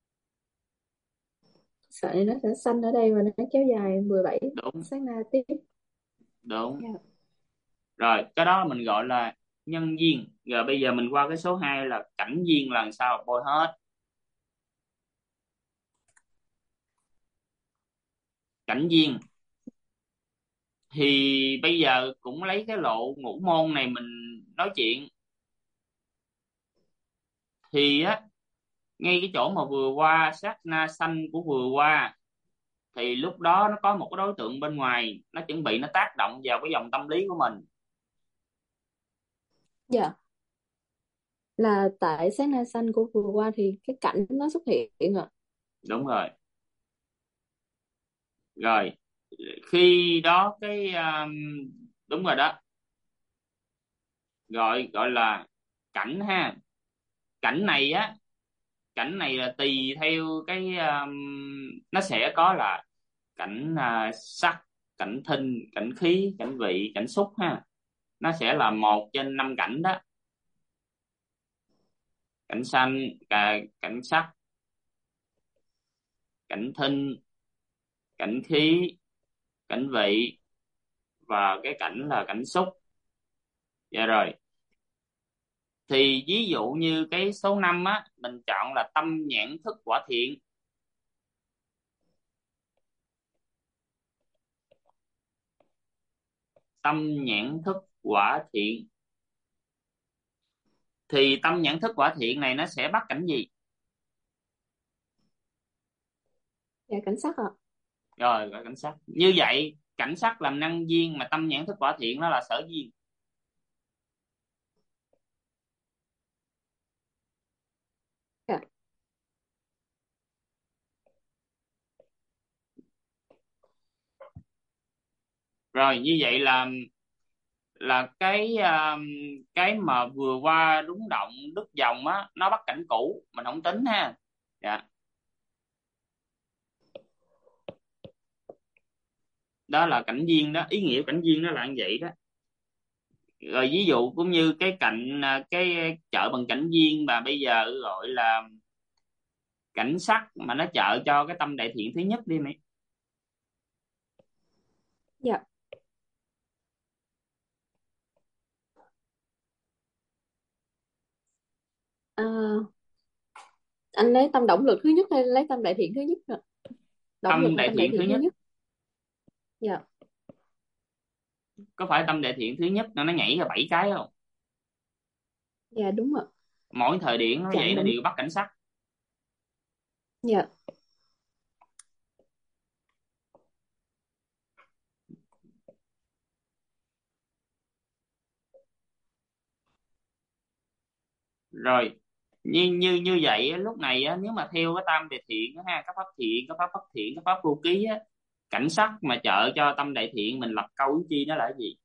Sợi nó sẽ xanh ở đây và nó kéo dài 17 Đúng, sát na tiếp. đúng. Dạ. Rồi cái đó mình gọi là nhân duyên. Rồi bây giờ mình qua cái số 2 là cảnh duyên là làm sao bôi hết. Cảnh duyên thì bây giờ cũng lấy cái lộ ngũ môn này mình nói chuyện. Thì á, ngay cái chỗ mà vừa qua sát na sanh của vừa qua, thì lúc đó nó có một cái đối tượng bên ngoài nó chuẩn bị nó tác động vào cái dòng tâm lý của mình. Dạ, là tại sát na xanh của vừa qua thì cái cảnh nó xuất hiện ạ. Đúng rồi. Rồi khi đó đúng rồi đó, gọi là cảnh ha. Cảnh này á, cảnh này là tùy theo nó sẽ có là cảnh sắc, cảnh thinh, cảnh khí, cảnh vị, cảnh xúc ha. Nó sẽ là 1/5 cảnh đó. Cảnh xanh, cảnh sắc, cảnh thinh, cảnh khí, cảnh vị và cái cảnh là cảnh xúc. Dạ rồi. Thì ví dụ như cái số 5 á, mình chọn là tâm nhãn thức quả thiện. Tâm nhãn thức quả thiện. Thì tâm nhãn thức quả thiện này nó sẽ bắt cảnh gì? Dạ, cảnh sắc ạ. Rồi, gọi cảnh sắc. Như vậy, cảnh sắc làm năng duyên mà tâm nhãn thức quả thiện nó là sở duyên. Rồi như vậy là cái mà vừa qua rúng động đứt dòng á nó bắt cảnh cũ mình không tính ha. Dạ, đó là cảnh duyên đó, ý nghĩa của cảnh duyên đó là như vậy đó. Rồi ví dụ cũng như cái cái chợ bằng cảnh duyên mà bây giờ gọi là cảnh sắc mà nó trợ cho cái tâm đại thiện thứ nhất đi mày. Dạ. À, anh lấy tâm động lực thứ nhất hay lấy tâm đại thiện thứ nhất ạ? Động lực Tâm là đại tâm đại thiện thứ thiện thứ nhất. nhất. Dạ. Có phải tâm đại thiện thứ nhất nó nhảy ra 7 cái không? Dạ đúng ạ. Mỗi thời điểm nó Chạm vậy nó động. đều bắt cảnh sắc. Dạ. Rồi như vậy á, lúc này á, nếu mà theo cái tam đại thiện á ha, các pháp thiện, các pháp bất thiện, các pháp vô ký á, cảnh sắc mà trợ cho tâm đại thiện mình lập câu ý chi nó là cái gì?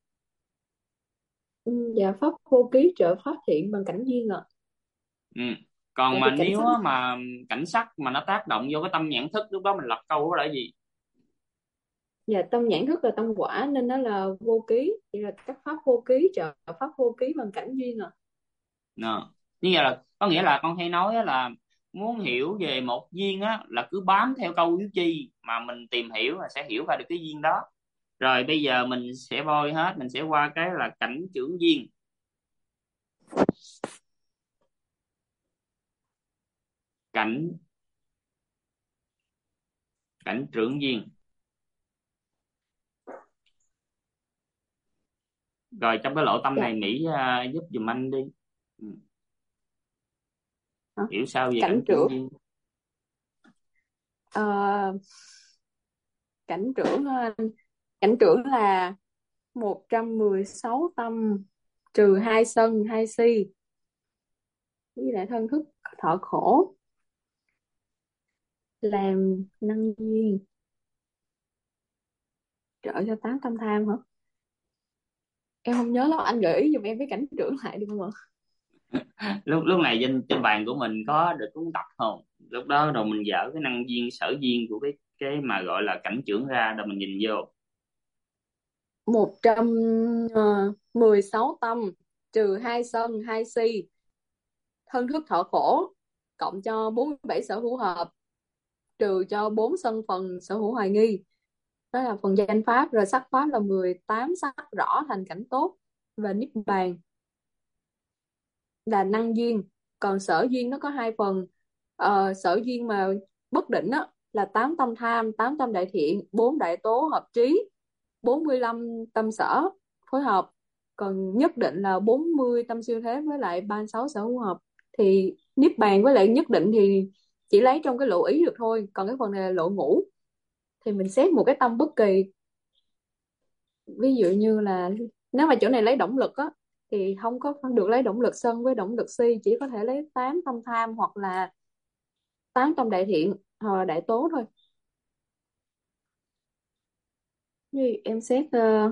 Dạ pháp vô ký trợ pháp thiện bằng cảnh duyên ạ. Ừ. Còn Tại mà vì cảnh nếu sắc. á, mà cảnh sắc mà nó tác động vô cái tâm nhãn thức, lúc đó mình lập câu đó là cái gì? Dạ tâm nhãn thức là tâm quả nên nó là vô ký, chỉ là các pháp vô ký trợ pháp vô ký bằng cảnh duyên ạ. Nè. Như vậy là có nghĩa là con hay nói á, là muốn hiểu về một duyên á là cứ bám theo câu yếu chi mà mình tìm hiểu là sẽ hiểu ra được cái duyên đó. Rồi bây giờ mình sẽ voi hết, mình sẽ qua cái là cảnh trưởng duyên. Cảnh cảnh trưởng duyên. Rồi trong cái lỗ tâm Dạ. này Mỹ giúp giùm anh đi. Ừ. Hả? Hiểu sao về Cảnh cảnh trưởng trưởng. duyên? Ờ, cảnh trưởng cảnh trưởng là 116 tâm trừ hai sân hai si với lại thân thức thọ khổ làm năng duyên trợ cho tám tâm tham hả? Em không nhớ lắm, anh gợi ý giùm em cái cảnh trưởng lại được không ạ? Lúc lúc này trên bàn của mình có được cuốn tập không? Lúc đó rồi mình dở cái năng duyên sở duyên của cái mà gọi là cảnh trưởng ra rồi mình nhìn vô. 116 tâm trừ hai sân hai si thân thức thọ khổ cộng cho 47 sở hữu hợp trừ cho 4 sân phần sở hữu hoài nghi, đó là phần danh pháp. Rồi sắc pháp là 18 sắc rõ thành cảnh tốt và niết bàn là năng duyên. Còn sở duyên nó có hai phần. Sở duyên mà bất định á là 8 tâm tham, 8 tâm đại thiện, 4 đại tố hợp trí, 45 tâm sở phối hợp. Còn nhất định là 40 tâm siêu thế với lại 36 sở hữu hợp. Thì niết bàn với lại nhất định thì chỉ lấy trong cái lộ ý được thôi, còn cái phần này là lộ ngũ. Thì mình xét một cái tâm bất kỳ, ví dụ như là nếu mà chỗ này lấy động lực á thì không có được lấy động lực sân với động lực si, chỉ có thể lấy 8 tâm tham hoặc là 8 tâm đại thiện hoặc là đại tố thôi. Như em xét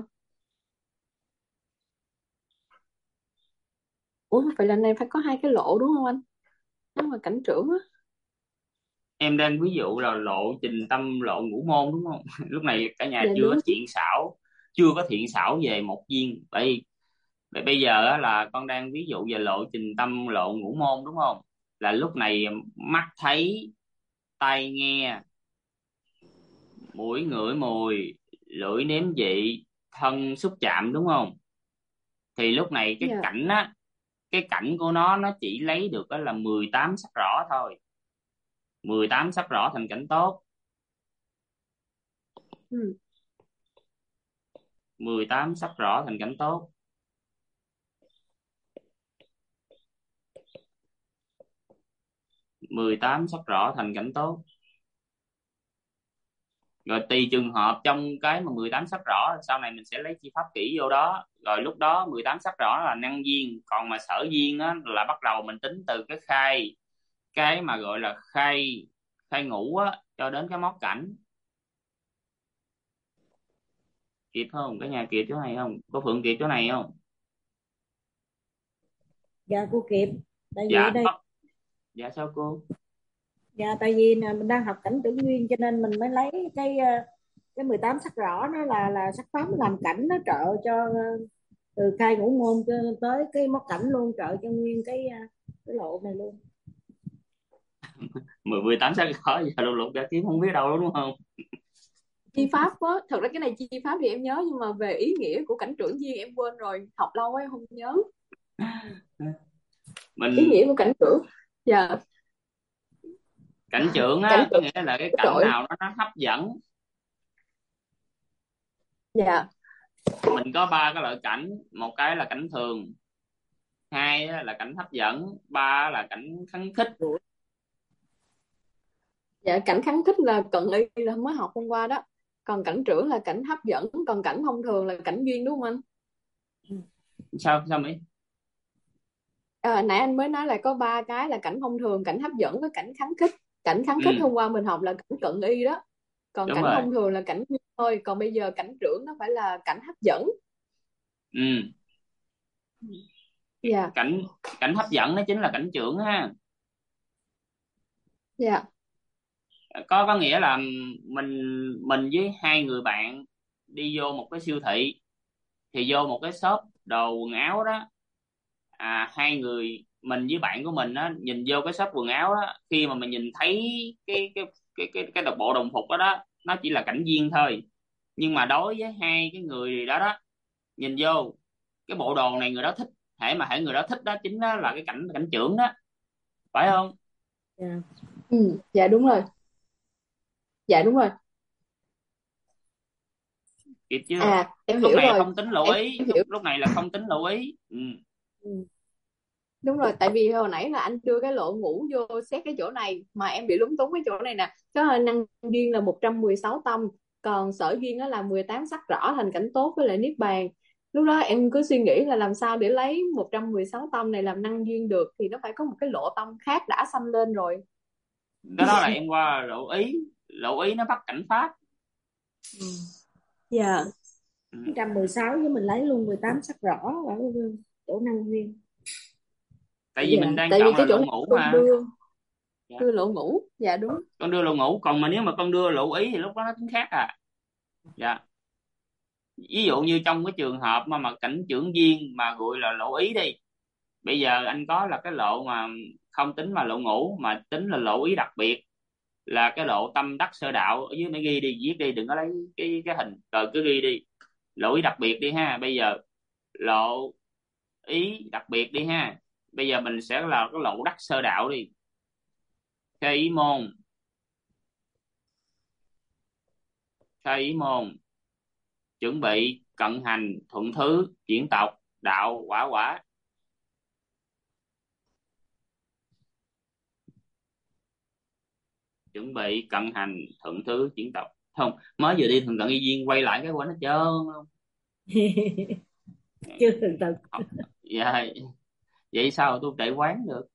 ủa vậy là này phải có hai cái lộ đúng không anh, nếu mà cảnh trưởng á? Em đang ví dụ là lộ trình tâm lộ ngũ môn đúng không? Lúc này cả nhà Dạ chưa đúng. có thiện xảo, chưa có thiện xảo về một duyên. Vậy bây giờ á, là con đang ví dụ về lộ trình tâm lộ ngũ môn đúng không? Là lúc này mắt thấy, tai nghe, mũi ngửi mùi, lưỡi nếm vị, thân xúc chạm đúng không? Thì lúc này cái Dạ. cảnh á, cái cảnh của nó chỉ lấy được đó là 18 sắc rõ thôi. 18 sắc rõ thành cảnh tốt. Ừ. 18 sắc rõ thành cảnh tốt. 18 sắc rõ thành cảnh tốt. Rồi tùy trường hợp trong cái mà 18 sắc rõ sau này mình sẽ lấy chi pháp kỹ vô đó. Rồi lúc đó 18 sắc rõ là năng duyên, còn mà sở duyên á là bắt đầu mình tính từ cái khai, cái mà gọi là khai khai ngũ á cho đến cái móc cảnh. Kịp không? Cả nhà kịp chỗ này không? Cô Phượng kịp chỗ này không? Dạ cô kịp. Tại vì ở Dạ đây, có. Dạ sao cô? dạ tại vì nè, mình đang học cảnh tưởng nguyên cho nên mình mới lấy cái 18 sắc rõ nó là sắc phám làm cảnh, nó trợ cho từ khai ngũ môn tới cái móc cảnh luôn, trợ cho nguyên cái lộ này luôn. 18 sao khó giờ lục lục cả kiếm không biết đâu đúng không? Chi pháp á, thật ra cái này chi pháp thì em nhớ, nhưng mà về ý nghĩa của cảnh trưởng viên em quên rồi, học lâu quá em không nhớ ý Mình nghĩa của cảnh trưởng. Dạ. cảnh trưởng Cảnh á có trưởng nghĩa là cái cảnh trội. nào nó hấp dẫn. Dạ. Mình có ba cái loại cảnh, một cái là cảnh thường, hai á là cảnh hấp dẫn, ba là cảnh kháng khích. Dạ, cảnh kháng khích là cận y là mới học hôm qua đó, còn cảnh trưởng là cảnh hấp dẫn, còn cảnh thông thường là cảnh duyên, đúng không anh? Sao sao Mỹ? Nãy anh mới nói là có ba cái là cảnh thông thường, cảnh hấp dẫn với cảnh kháng khích. Cảnh kháng khích Ừ hôm qua mình học là cảnh cận y đó, còn đúng cảnh rồi. thông thường là cảnh duyên thôi, còn bây giờ cảnh trưởng nó phải là cảnh hấp dẫn. Ừ Dạ. cảnh cảnh hấp dẫn nó chính là cảnh trưởng ha. Dạ. Có nghĩa là mình với hai người bạn đi vô một cái siêu thị, thì vô một cái shop đồ quần áo đó. Hai người mình với bạn của mình á nhìn vô cái shop quần áo đó, khi mà mình nhìn thấy cái bộ đồng phục đó đó, nó chỉ là cảnh viên thôi. Nhưng mà đối với hai cái người đó đó, nhìn vô cái bộ đồ này người đó thích, hễ người đó thích đó chính đó là cái cảnh cảnh trưởng đó, phải không? Dạ. Dạ đúng rồi. Dạ đúng rồi. Kịp chưa? Em Lúc hiểu này rồi. không tính lưu Em ý, hiểu. lúc này là không tính lưu ý. Ừ. Đúng rồi, tại vì hồi nãy là anh đưa cái lộ ngũ vô xét cái chỗ này mà em bị lúng túng cái chỗ này nè. Có năng duyên là 116 tâm, còn sở duyên đó là 18 sắc rõ thành cảnh tốt với lại niết bàn. Lúc đó em cứ suy nghĩ là làm sao để lấy 116 tâm này làm năng duyên được, thì nó phải có một cái lộ tâm khác đã sanh lên rồi. Đó là em qua lưu ý, lưu ý nó bắt cảnh pháp. Ừ. Dạ. 116 với mình lấy luôn 18 sắc rõ ở chỗ năng duyên. Tại vì mình Dạ, đang tại vì chọn là cái chỗ lộ này ngũ con mà. đưa Dạ. đưa lộ ngũ. Dạ đúng. Con đưa lộ ngũ, còn mà nếu mà con đưa lộ ý thì lúc đó nó tính khác à. Dạ. Ví dụ như trong cái trường hợp mà cảnh trưởng viên mà gọi là lộ ý đi, bây giờ anh có là cái lộ mà không tính mà lộ ngũ, mà tính là lộ ý đặc biệt, là cái lộ tâm đắc sơ đạo. Ở dưới này ghi đi, viết đi, đừng có lấy cái hình rồi cứ ghi đi. Lộ ý đặc biệt đi ha. Bây giờ lộ ý đặc biệt đi ha. Bây giờ mình sẽ là cái lộ đắc sơ đạo đi. Khai ý môn, khai ý môn, chuẩn bị cận hành thuận thứ chuyển tộc đạo quả quả. Chuẩn bị cận hành thuận thứ chuyển tộc. Không, mới vừa đi thường cận y viên quay lại cái quên hết trơn không? Chưa từng từng. Dạ. Vậy sao tôi chạy quán được?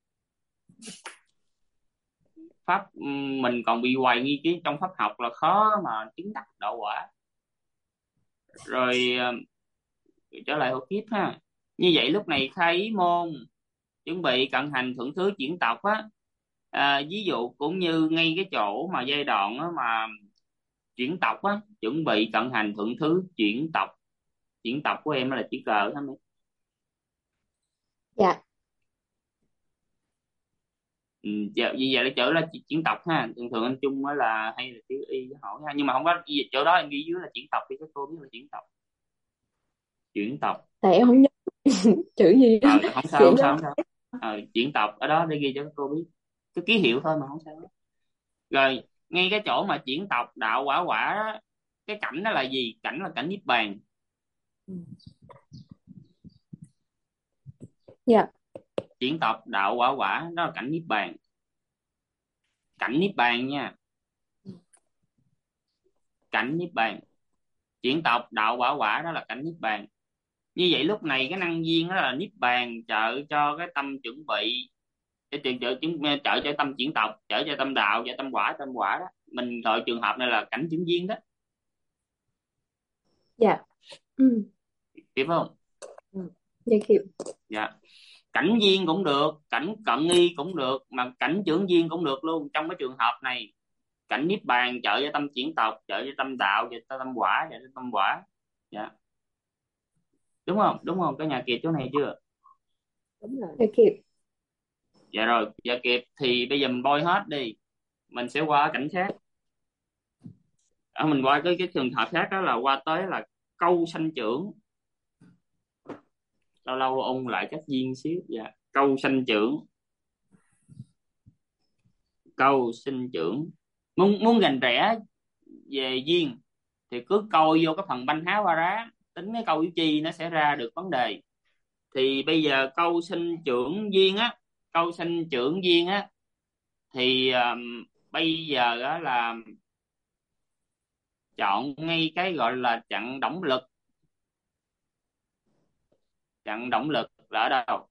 Pháp mình còn bị hoài nghi cái trong pháp học là khó mà chứng đắc đạo quả. Rồi trở lại hộ kiếp ha. Như vậy lúc này khai ý môn, chuẩn bị cận hành thuận thứ chuyển tộc á. Ví dụ cũng như ngay cái chỗ mà giai đoạn á, mà chuyển tộc á, chuẩn bị cận hành thuận thứ chuyển tộc. Chuyển tộc của em là chữ cờ hả mấy? Dạ. Như vậy là chữ là chuyển tộc ha. Thường thường anh Trung á là hay là chữ y hỏi ha, nhưng mà không có gì chỗ đó em ghi dưới là chuyển tộc thì các cô biết là chuyển tộc. Chuyển tộc. Tại em không nhớ chữ gì đó. Không sao Chị không sao nhớ. không sao. Chuyển tộc ở đó để ghi cho các cô biết, cái ký hiệu thôi mà không sao. Rồi ngay cái chỗ mà chuyển tộc đạo quả quả đó, cái cảnh đó là gì? Cảnh là cảnh niết bàn. Ừ. Dạ. Chuyển tộc đạo quả quả đó là cảnh niết bàn. Cảnh niết bàn nha. Cảnh niết bàn. Chuyển tộc đạo quả quả đó là cảnh niết bàn. Như vậy lúc này cái năng viên đó là niết bàn trợ cho cái tâm chuẩn bị, trợ cho tâm chuyển tộc, trợ cho tâm đạo và tâm quả đó. Mình gọi trường hợp này là cảnh chứng viên đó. Dạ. Ừ. kịp không? Ừ. Dạ kịp. Dạ. Cảnh viên cũng được, cảnh cận nghi cũng được, mà cảnh trưởng viên cũng được luôn. Trong cái trường hợp này, cảnh niết bàn trợ cho tâm chuyển tộc, trợ cho tâm đạo, trợ cho tâm quả, trợ cho tâm quả. Dạ. Đúng không? Đúng không? Cả nhà kịp chỗ này chưa? Đúng rồi. Dạ kịp. Dạ rồi, dạ kịp thì bây giờ mình bôi hết đi, mình sẽ qua cảnh khác. Mình qua cái trường hợp khác, đó là qua tới là câu sanh trưởng. Lâu lâu ôn lại các duyên xíu. Dạ. Câu sanh trưởng, câu sinh trưởng. Muốn rành rẽ về duyên thì cứ coi vô cái phần banh há ba rá, tính cái câu yếu chi nó sẽ ra được vấn đề. Thì bây giờ câu sinh trưởng duyên á, câu sinh trưởng duyên á, thì bây giờ á là chọn ngay cái gọi là chặn động lực. Chặn động lực là ở đâu?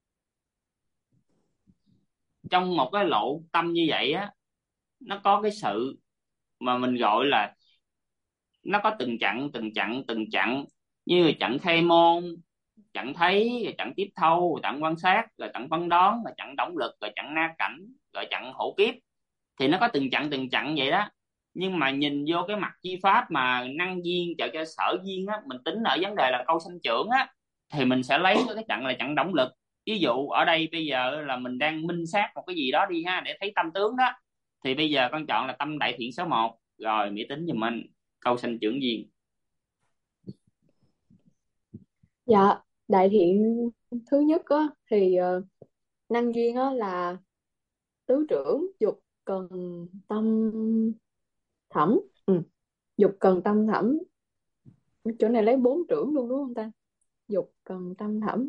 Trong một cái lộ tâm như vậy á, nó có cái sự mà mình gọi là nó có từng chặn từng chặn từng chặn, như là chặn khai môn, chặn thấy, rồi chặn tiếp thâu, rồi chặn quan sát, rồi chặn phân đoán, rồi chặn động lực, rồi chặn na cảnh, rồi chặn hộ kiếp. Thì nó có từng chặn vậy đó. Nhưng mà nhìn vô cái mặt chi pháp mà năng duyên trợ cho sở duyên á, mình tính ở vấn đề là câu sanh trưởng á, thì mình sẽ lấy cái chặn là chặn động lực. Ví dụ ở đây bây giờ là mình đang minh sát một cái gì đó đi ha, để thấy tâm tướng đó, thì bây giờ con chọn là tâm đại thiện số 1, rồi Mỹ tính giùm mình câu sanh trưởng duyên. Dạ, đại thiện thứ nhất á, thì năng duyên á là tứ trưởng dục cần tâm thẩm. Ừ. Dục cần tâm thẩm, chỗ này lấy 4 trưởng luôn đúng không ta? Dục cần tâm thẩm.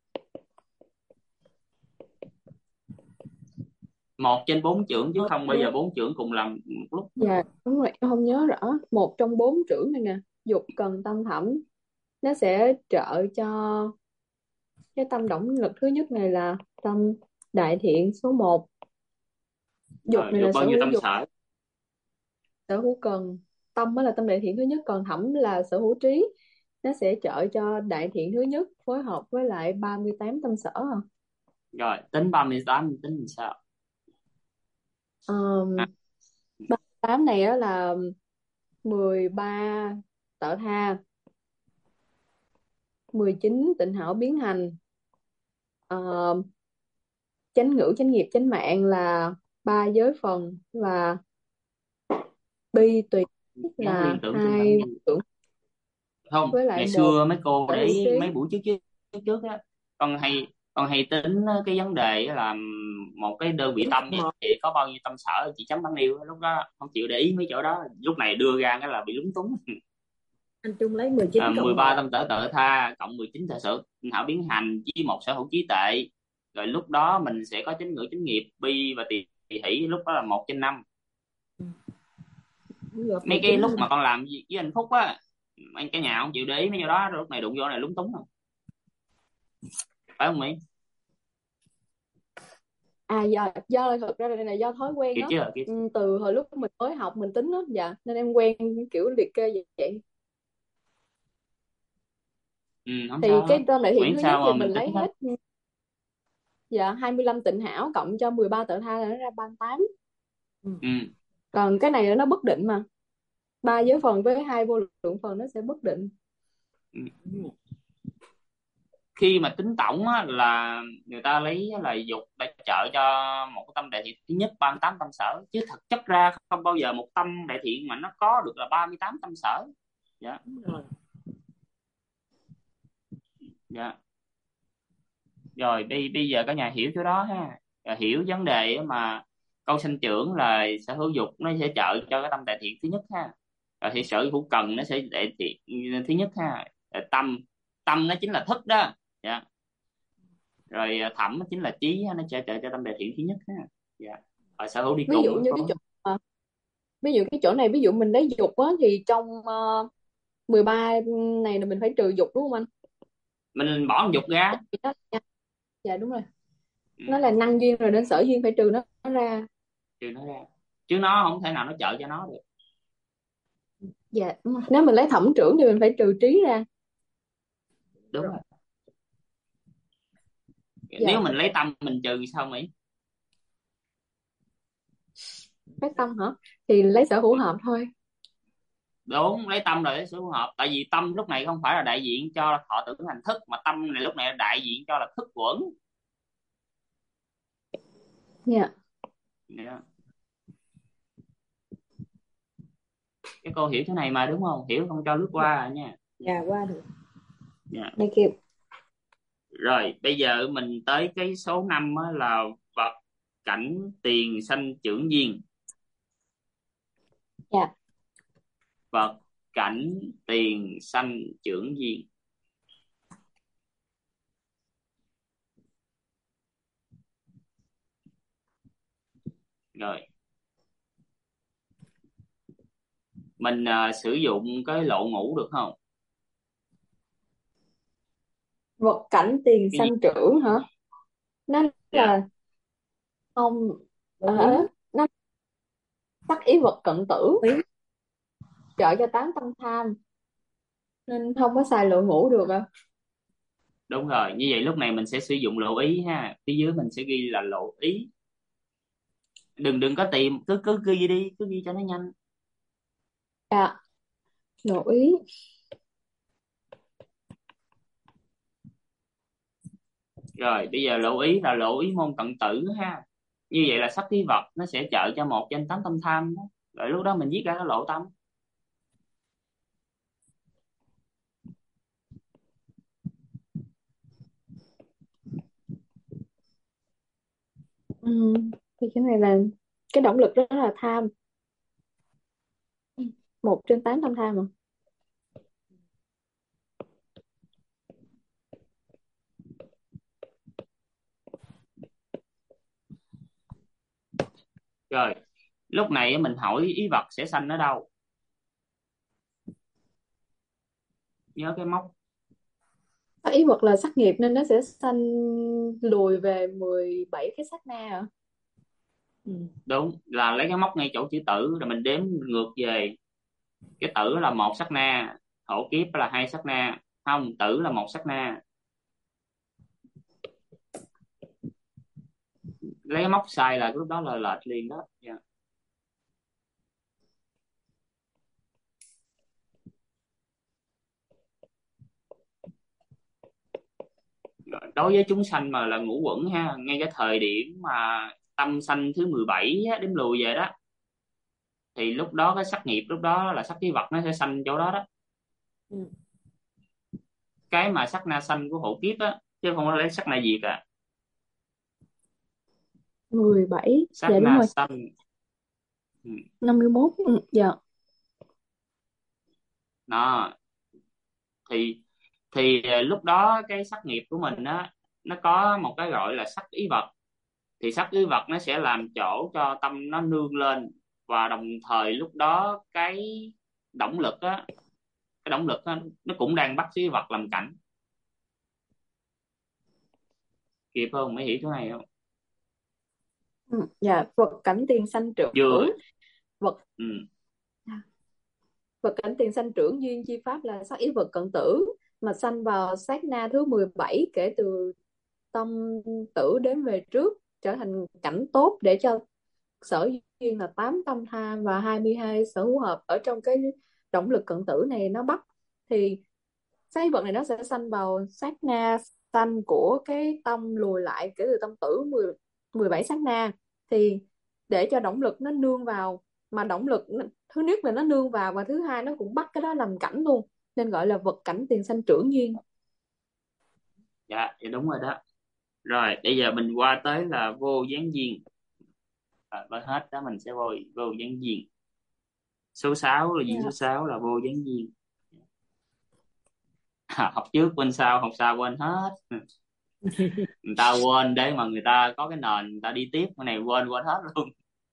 1/4 trưởng, chứ Ờ, không bao giờ 4 trưởng cùng làm một lúc. Dạ đúng rồi, em không nhớ rõ. Một trong 4 trưởng này nè, dục cần tâm thẩm, nó sẽ trợ cho cái tâm động lực thứ nhất này là tâm đại thiện số 1. Dục này Dục là bao sở nhiêu hữu tâm dục, sở? sở hữu cần. Tâm mới là tâm đại thiện thứ nhất, còn thẩm là sở hữu trí. Nó sẽ trợ cho đại thiện thứ nhất phối hợp với lại 38 tâm sở. Rồi tính 38 tính làm sao? À, 38 này á là 13 tợ tha, 19 tịnh hảo biến hành, uh, chánh ngữ chánh nghiệp chánh mạng là 3 giới phần, và bi tùy gắn là liên tưởng tương ấn 2 gì tưởng không? với lại Ngày một xưa mấy cô sở để hữu ý trí. mấy buổi trước trước trước trước á, con hay tính cái vấn đề á là một cái đơn vị tâm Một. chị có bao nhiêu tâm sở, chị chấm bằng yêu, lúc đó không chịu để ý mấy chỗ đó, lúc này đưa ra cái là bị lúng túng. Anh Trung lấy 19 cộng 13 1. tâm sở tự tha cộng 19 sở sở hảo biến hành với một sở hữu trí tuệ, rồi lúc đó mình sẽ có chánh ngữ chánh nghiệp bi và tỳ hỷ, lúc đó là 1/5. Gộp Mấy cái 19 lúc lên. mà con làm với anh Phúc á, anh cả nhà không chịu để ý mấy chỗ đó, lúc này đụng vô này lúng túng không, phải không Mỹ? Do thật ra là do thói quen Kịp đó. chưa? Kịp. Từ hồi lúc mình mới học mình tính đó, dạ, nên em quen kiểu liệt kê vậy. Không Thì sao hết. cái tâm đại thiện Miễn thứ nhất sao thì mà mình mình tính lấy hết. hết, dạ, 25 tịnh hảo cộng cho 13 tự tha là nó ra 38. Ừ. Còn cái này là nó bất định mà, 3 giới phần với 2 vô lượng phần nó sẽ bất định. Ừ. Khi mà tính tổng á, là người ta lấy là dục để trợ cho một cái tâm đại thiện thứ nhất 38 tâm sở, chứ thực chất ra không bao giờ một tâm đại thiện mà nó có được là 38 tâm sở. Dạ. Đúng rồi. Dạ. Rồi bây giờ cả nhà hiểu chỗ đó ha. Rồi hiểu vấn đề mà câu sanh trưởng là sở hữu dục nó sẽ trợ cho cái tâm đại thiện thứ nhất ha. Rồi thì sở hữu cần nó sẽ đại thiện thứ nhất ha. Rồi tâm tâm nó chính là thức đó. Dạ. Rồi thẩm nó chính là trí ha, nó sẽ trợ cho tâm đại thiện thứ nhất ha. Dạ. Rồi sở hữu đi ví dụ cùng nó như cái có. chỗ ví dụ cái chỗ này, ví dụ mình lấy dục á, thì trong 13 này là mình phải trừ dục đúng không anh? Mình bỏ dục ra. Thì nó, dạ đúng rồi, Ừ. nó là năng duyên rồi đến sở duyên phải trừ nó ra. Trừ nó ra, chứ nó không thể nào nó trợ cho nó được. Dạ đúng rồi. Nếu mình lấy thẩm trưởng thì mình phải trừ trí ra. Đúng Rồi. rồi. Nếu Dạ, mình lấy tâm mình trừ sao Mỹ? cái tâm hả? Thì lấy sở hữu hợp thôi. Đúng, lấy tâm rồi lấy sự hợp, tại vì tâm lúc này không phải là đại diện cho thọ tưởng hành thức, mà tâm này lúc này là đại diện cho là thức uẩn. Dạ. Dạ. Cái cô hiểu thế này mà đúng không? Hiểu không cho lướt qua à nha. Dạ qua được. Dạ. Đây kịp. Rồi bây giờ mình tới cái số 5 á, là vật cảnh tiền sanh trưởng duyên. Dạ. Vật cảnh tiền sanh trưởng duyên. Rồi mình sử dụng cái lộ ngũ được không? Vật cảnh tiền Cái gì? sanh trưởng hả? Nó Dạ. là không, Lưu ý. nó sắc ý vật cận tử, Lưu ý. trợ cho tám tâm tham, nên không có xài lộ ngũ được à. Đúng rồi, như vậy lúc này mình sẽ sử dụng lộ ý ha. Phía dưới mình sẽ ghi là lộ ý. Đừng đừng có tìm, cứ cứ ghi đi, cứ ghi cho nó nhanh. Dạ, lộ ý. Rồi bây giờ lộ ý là lộ ý môn cận tử ha. Như vậy là sắc khí vật nó sẽ trợ cho một trên tám tâm tham đó. Rồi lúc đó mình viết ra cái lộ tâm. Thì cái này là cái động lực đó là tham, một trên tám tâm tham mà. Rồi lúc này mình hỏi ý vật sẽ sanh ở đâu? Nhớ cái mốc. Sắc ý vật là sắc nghiệp nên nó sẽ sanh lùi về 17 cái sát na hả? Đúng, là lấy cái mốc ngay chỗ chữ tử rồi mình đếm ngược về. Cái tử là một sát na, hổ kiếp là hai sát na, không, tử là một sát na. Lấy cái mốc sai là lúc đó là lệch liền đó. Dạ. Đối với chúng sanh mà là ngũ uẩn ha, ngay cái thời điểm mà tâm sanh thứ 17 á, đếm lùi về đó, thì lúc đó cái sắc nghiệp lúc đó là sắc khí vật nó sẽ sanh chỗ đó đó. Ừ. Cái mà sắc na sanh của hộ kiếp á, chứ không có lấy sắc na diệt à. 17. Sắc Dạ đúng na rồi. sanh. Ừ. 51. Dạ. Đó thì lúc đó cái sắc nghiệp của mình á, nó có một cái gọi là sắc ý vật. Thì sắc ý vật nó sẽ làm chỗ cho tâm nó nương lên, và đồng thời lúc đó động lực á cái động lực á, nó cũng đang bắt ý vật làm cảnh. Kịp không, mới hiểu cái này không? Dạ, vật cảnh tiền sanh trưởng. Vừa. Vật Ừ. vật cảnh tiền sanh trưởng duyên chi pháp là sắc ý vật cận tử, mà sanh vào sát na thứ 17 kể từ tâm tử đến về trước, trở thành cảnh tốt để cho sở duyên là 8 tâm tham và 22 sở hữu hợp ở trong cái động lực cận tử này nó bắt. Thì cái vật này nó sẽ sanh vào sát na sanh của cái tâm lùi lại kể từ tâm tử 17 sát na. Thì để cho động lực nó nương vào, mà động lực thứ nhất là nó nương vào, và thứ hai nó cũng bắt cái đó làm cảnh luôn, nên gọi là vật cảnh tiền sanh trưởng duyên. Dạ, dạ đúng rồi đó. Rồi bây giờ mình qua tới là vô gián duyên. Với hết đó mình sẽ vô gián duyên. Số 6 là gì? Số Dạ. 6 là vô gián duyên. Học trước quên sau, học sau quên hết. Người ta quên để mà người ta có cái nền người ta đi tiếp, cái này quên hết luôn.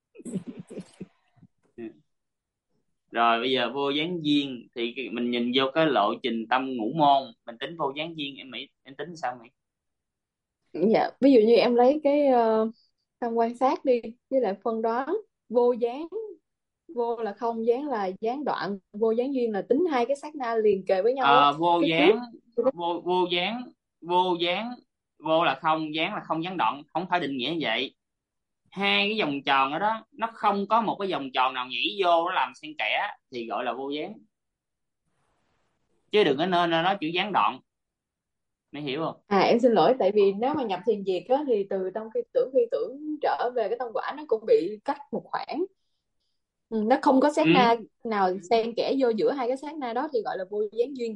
Rồi bây giờ vô gián duyên thì mình nhìn vô cái lộ trình tâm ngũ môn, mình tính vô gián duyên em tính sao Mỹ? Dạ, ví dụ như em lấy cái tâm quan sát đi, với lại phân đoán vô gián vô là không, gián là gián đoạn, vô gián duyên là tính hai cái sát na liền kề với nhau á, Vô cái trước. dáng, vô dáng, vô dáng, vô là không, dáng là không gián đoạn, không phải định nghĩa như vậy. Hai cái vòng tròn đó đó, nó không có một cái vòng tròn nào nhảy vô nó làm xen kẽ thì gọi là vô dáng, chứ đừng có nên là nó chữ gián đoạn, mày hiểu không? Em xin lỗi, tại vì nếu mà nhập thiền diệt á, thì từ trong phi tưởng trở về cái tâm quả nó cũng bị cách một khoảng. Nó không có sát Ừ. na nào xen kẽ vô giữa hai cái sát na đó thì gọi là vô gián duyên.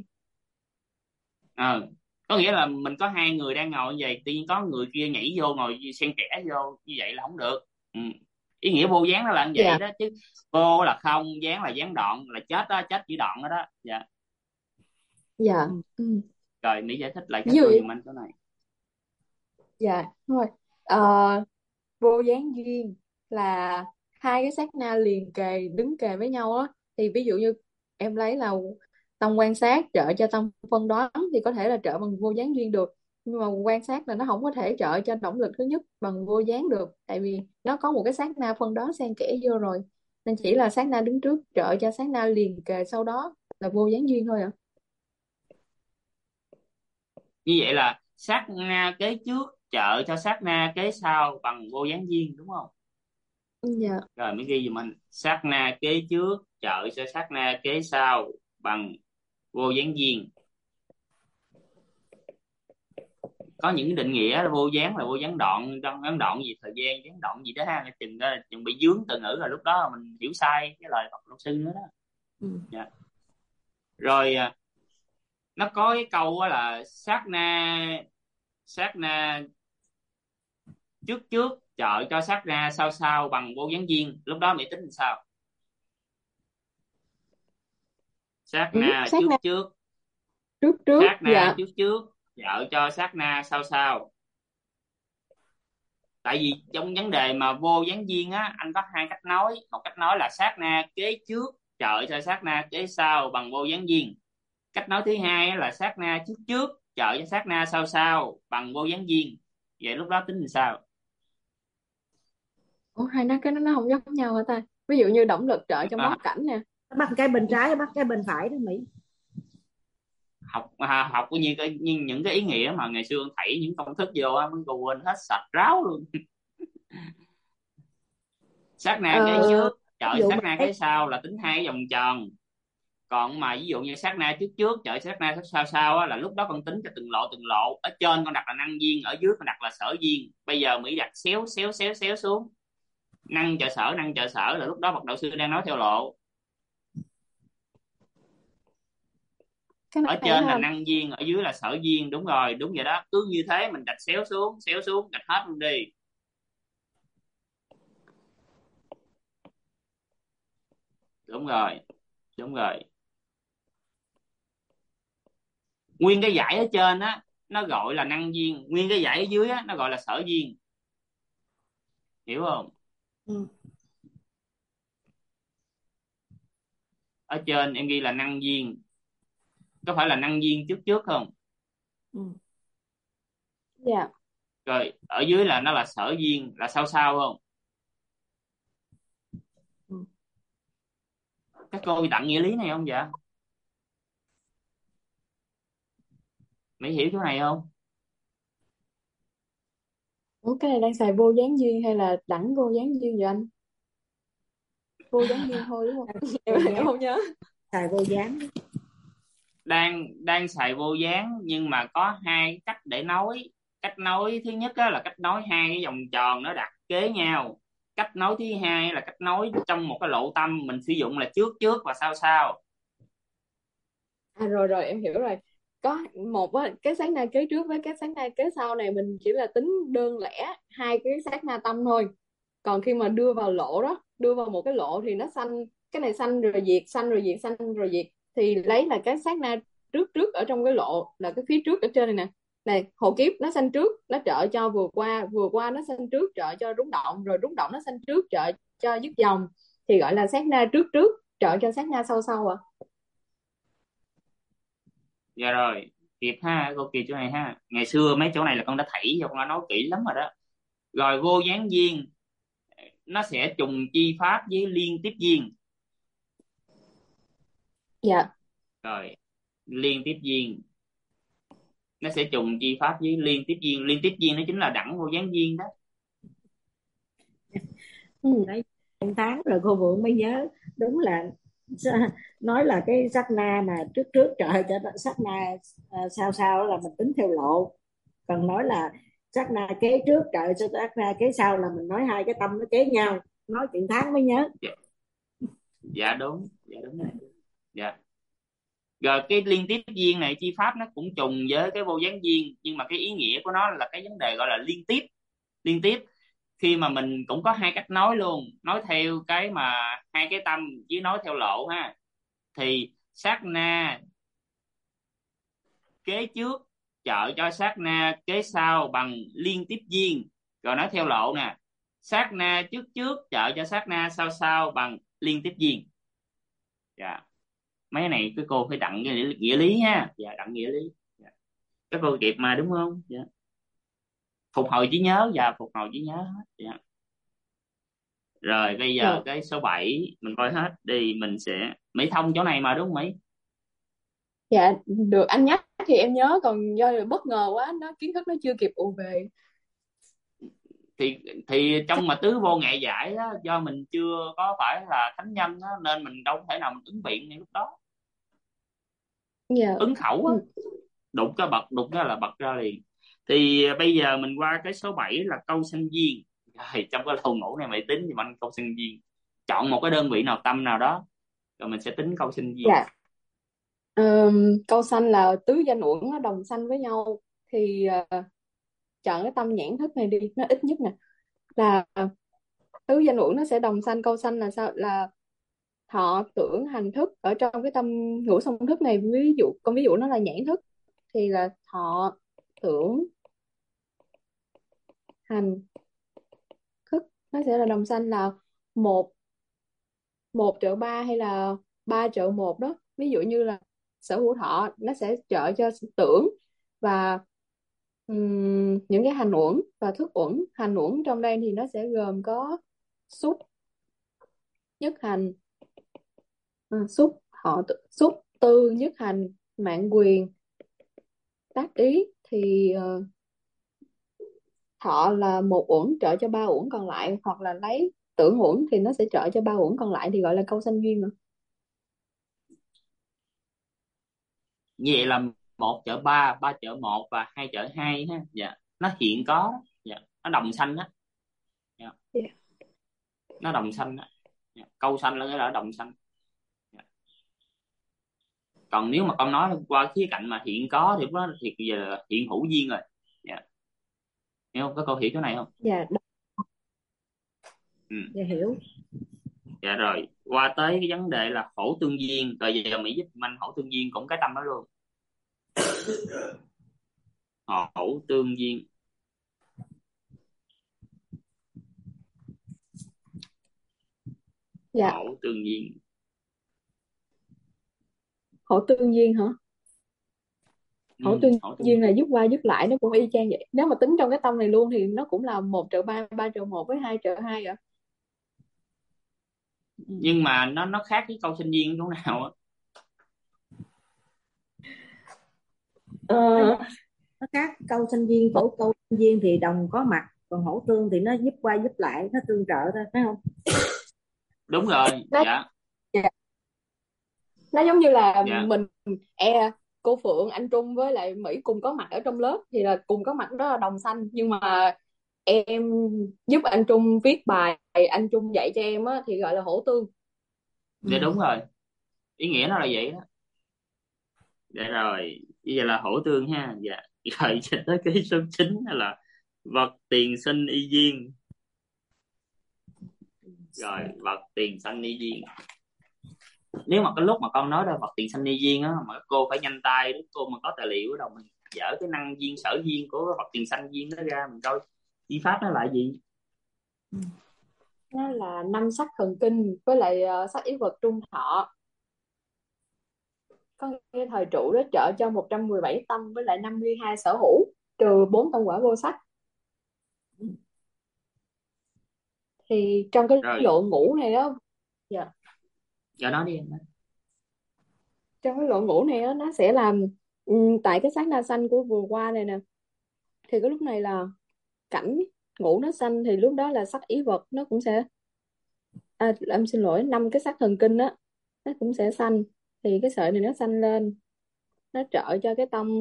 Có nghĩa là mình có hai người đang ngồi như vậy, tự nhiên có người kia nhảy vô ngồi xen kẽ vô như vậy là không được. Ừ. Ý nghĩa vô gián nó là như vậy Dạ. đó chứ. Vô là không, gián là gián đoạn, là chết đó, chết chữ đoạn đó đó. Dạ. Dạ. Rồi Mỹ giải thích lại Ví cho dụ tôi như, giùm anh cái này. dạ thôi. Ờ, vô gián duyên là hai cái sát na liền kề đứng kề với nhau á, thì ví dụ như em lấy là tâm quan sát trợ cho tâm phân đoán thì có thể là trợ bằng vô gián duyên được, nhưng mà quan sát là nó không có thể trợ cho động lực thứ nhất bằng vô gián được, tại vì nó có một cái sát na phân đoán xen kẽ vô rồi, nên chỉ là sát na đứng trước trợ cho sát na liền kề sau đó là vô gián duyên thôi ạ. Như vậy là sát na kế trước trợ cho sát na kế sau bằng vô gián duyên, đúng không? Dạ. Rồi mới ghi giùm anh, sát na kế trước trợ cho sát na kế sau bằng vô gián duyên. Có những cái định nghĩa là vô gián là vô gián đoạn, trong gián đoạn gì thời gian, gián đoạn gì đó ha, chừng bị dướng từ ngữ, là lúc đó mình hiểu sai cái lời Phật luật sư nữa đó. Dạ. Rồi nó có cái câu đó là sát na trước trước trợ cho sát na sau sau bằng vô gián duyên, lúc đó Mỹ tính làm sao? Sát na Sát trước na trước, trước trước. sát na Dạ. trước trước trợ cho sát na sau sau. Tại vì trong vấn đề mà vô gián duyên á, anh có hai cách nói. Một cách nói là sát na kế trước trợ cho sát na kế sau bằng vô gián duyên. Cách nói thứ hai á là sát na trước trước trợ cho sát na sau sau bằng vô gián duyên. Vậy lúc đó tính làm sao? Ủa, hai nó cái nó không giống nhau hả ta? Ví dụ như động lực trợ cho À, móc cảnh nè. Bắt cái bên trái, bắt cái bên phải đó Mỹ. học như những cái ý nghĩa mà ngày xưa thảy những công thức vô á, mình còn quên hết sạch ráo luôn. Sát na kế Ờ, trước Ví trợ dụ sát mình na lấy kế sau là tính hai vòng tròn. Còn mà ví dụ như sát na trước trước trợ sát na sau sau á, là lúc đó con tính cho từng lộ, ở trên con đặt là năng duyên, ở dưới con đặt là sở duyên. Bây giờ Mỹ đặt xéo xéo xéo xéo xuống, năng trợ sở, là lúc đó bậc đạo sư đang nói theo lộ. cái Ở này trên là ha. năng duyên, ở dưới là sở duyên. Đúng rồi, đúng vậy đó, cứ như thế mình đặt xéo xuống, đặt hết luôn đi. Đúng rồi, đúng rồi. Nguyên cái dãy ở trên á nó gọi là năng duyên, nguyên cái dãy ở dưới á nó gọi là sở duyên, hiểu không? ừ. Ở trên em ghi là năng duyên, có phải là năng duyên trước trước không? Ừ. Dạ. Rồi ở dưới là nó là sở duyên, là sau sau không? Ừ. Các cô tặng nghĩa lý này không dạ? Mỹ hiểu chỗ này không? Ủa, cái này đang xài vô gián duyên hay là đẳng vô gián duyên vậy anh? Vô gián duyên thôi đúng không? Vô Em dáng, không nhớ. xài vô dáng. Đang xài vô dáng, nhưng mà có hai cách để nói. Cách nói thứ nhất á, là cách nói hai cái vòng tròn nó đặt kế nhau. Cách nói thứ hai là cách nói trong một cái lộ tâm, mình sử dụng là trước trước và sau sau. À, rồi rồi em hiểu rồi. Có một á, cái sát na kế trước với cái sát na kế sau này mình chỉ là tính đơn lẻ hai cái sát na tâm thôi. Còn khi mà đưa vào lộ đó, đưa vào một cái lộ thì nó xanh, cái này xanh rồi diệt, xanh rồi diệt, xanh rồi diệt, thì lấy là cái sát na trước trước ở trong cái lộ, là cái phía trước ở trên này nè. Này, hộ kiếp nó xanh trước, nó trợ cho vừa qua nó xanh trước trợ cho rung động, rồi rung động nó xanh trước trợ cho dứt dòng, thì gọi là sát na trước trước trợ cho sát na sau sau ạ. Dạ rồi, kịp ha, cô kịp chỗ này ha. Ngày xưa mấy chỗ này là con đã thảy vô, con đã nói kỹ lắm rồi đó. Rồi vô gián duyên nó sẽ trùng chi pháp với liên tiếp duyên. Dạ. Rồi liên tiếp duyên nó sẽ trùng chi pháp với liên tiếp duyên. Liên tiếp duyên nó chính là đẳng vô gián duyên đó. Ừ. Đấy, tháng rồi cô Vượng mới nhớ đúng là nói là cái sát na mà trước trước trời cho sát na sau sau là mình tính theo lộ, còn nói là sát na kế trước trời cho sát na kế sau là mình nói hai cái tâm nó kế nhau, nói chuyện tháng mới nhớ. Dạ, dạ đúng, dạ đúng rồi. Dạ. Rồi cái liên tiếp duyên này chi pháp nó cũng trùng với cái vô gián duyên, nhưng mà cái ý nghĩa của nó là cái vấn đề gọi là liên tiếp. Liên tiếp khi mà mình cũng có hai cách nói luôn, nói theo cái mà hai cái tâm với nói theo lộ ha. Thì sát na kế trước trợ cho sát na kế sau bằng liên tiếp duyên. Rồi nói theo lộ nè, sát na trước trước trợ cho sát na sau sau bằng liên tiếp duyên. Dạ, mấy này cái cô phải đặng nghĩa lý ha. Dạ, đặng nghĩa lý. Dạ. Các cô kịp mà đúng không? Dạ. Phục hồi trí nhớ và phục hồi trí nhớ hết. Dạ. Rồi bây giờ Rồi. cái số 7 mình coi hết đi, mình sẽ Mỹ thông chỗ này mà đúng không Mỹ? Dạ, được anh nhắc thì em nhớ, còn do là bất ngờ quá, kiến thức nó chưa kịp ùa về. Thì Chắc. trong mà tứ vô ngại giải đó, do mình chưa có phải là thánh nhân đó, nên mình đâu có thể nào mình ứng biện ngay lúc đó, Dạ. ứng khẩu á, Ừ. đụng ra là bật ra liền. Thì bây giờ mình qua cái số 7 là câu sanh duyên. Rồi trong cái lầu ngủ này mày tính giùm anh câu sanh duyên, chọn một cái đơn vị nào tâm nào đó rồi mình sẽ tính câu sanh duyên. Dạ. Câu sanh là tứ danh uẩn nó đồng sanh với nhau, thì chọn cái tâm nhãn thức này đi, nó ít nhất nè. Là tứ danh uẩn nó sẽ đồng sanh, câu sanh là sao? Là thọ tưởng hành thức ở trong cái tâm ngũ song thức này. Ví dụ nó là nhãn thức thì là thọ tưởng hành thức, nó sẽ là đồng sanh, là một một trợ ba hay là ba trợ một đó. Ví dụ như là sở hữu thọ nó sẽ trợ cho tưởng và những cái hành uẩn và thức uẩn. Hành uẩn trong đây thì nó sẽ gồm có xúc, nhất hành, xúc tư, nhất hành, mạng quyền, tác ý. Thì thọ là một uẩn trợ cho ba uẩn còn lại, hoặc là lấy tưởng uẩn thì nó sẽ trợ cho ba uẩn còn lại, thì gọi là câu sanh duyên mà. Vậy là một chợ ba, ba chợ một và hai chợ hai ha. Dạ, nó hiện có đó. Dạ, nó đồng sanh đó. Dạ. Yeah. Nó đồng sanh đó. Dạ. Câu sanh là cái là đồng sanh. Dạ. Còn nếu mà con nói qua khía cạnh mà hiện có thì nó thì giờ là hiện hữu duyên rồi. Dạ. Hiểu không? Có câu hiểu cái này không? Dạ. Ừ. Dạ hiểu. Dạ rồi qua tới cái vấn đề là hữu tương duyên. Rồi giờ Mỹ giúp anh hữu tương duyên cũng cái tâm đó luôn. Hữu tương duyên. Dạ. Hữu tương duyên. Hỗ tương duyên hả? Hỗ tương Hữu tương duyên duyên. là dứt qua dứt lại, nó cũng y chang vậy. Nếu mà tính trong cái tâm này luôn thì nó cũng là một trợ ba, ba trợ một với hai trợ hai ạ. Nhưng mà nó khác với câu sinh viên chỗ nào á? Ờ, Nó khác, câu sinh viên phổ câu sinh viên thì đồng có mặt, còn hỗ tương thì nó giúp qua giúp lại, nó tương trợ thôi phải không? Đúng rồi. nó Dạ. dạ, nó giống như là Dạ. mình, cô Phượng, anh Trung với lại Mỹ cùng có mặt ở trong lớp thì là cùng có mặt, đó là đồng sanh. Nhưng mà em giúp anh Trung viết bài, anh Trung dạy cho em á, thì gọi là hỗ tương. Dạ đúng rồi, ý nghĩa nó là vậy đó. Dạ rồi bây giờ là hữu tương ha. Dạ. Rồi cho tới cái số 9 là vật tiền sinh y duyên. Rồi vật tiền sanh y duyên, nếu mà cái lúc mà con nói ra vật tiền sanh y duyên á mà cô phải nhanh tay đó, cô mà có tài liệu ở đâu mình dở cái năng duyên sở duyên của cái vật tiền sanh duyên đó ra mình coi chi pháp nó là gì. Nó là năm sắc thần kinh với lại sắc yếu vật trung thọ. Có nghĩa thời trụ đó trợ cho 117 tâm với lại 52 sở hữu, trừ 4 tâm quả vô sắc. Thì trong cái Rồi lộ ngũ này đó. Dạ. giờ nói đi em. trong cái lộ ngũ này á, nó sẽ làm tại cái sát na xanh của vừa qua này nè, thì cái lúc này là cảnh ngũ nó xanh, thì lúc đó là sắc ý vật nó cũng sẽ em xin lỗi, năm cái sắc thần kinh á nó cũng sẽ xanh, thì cái sợi này nó xanh lên, nó trợ cho cái tâm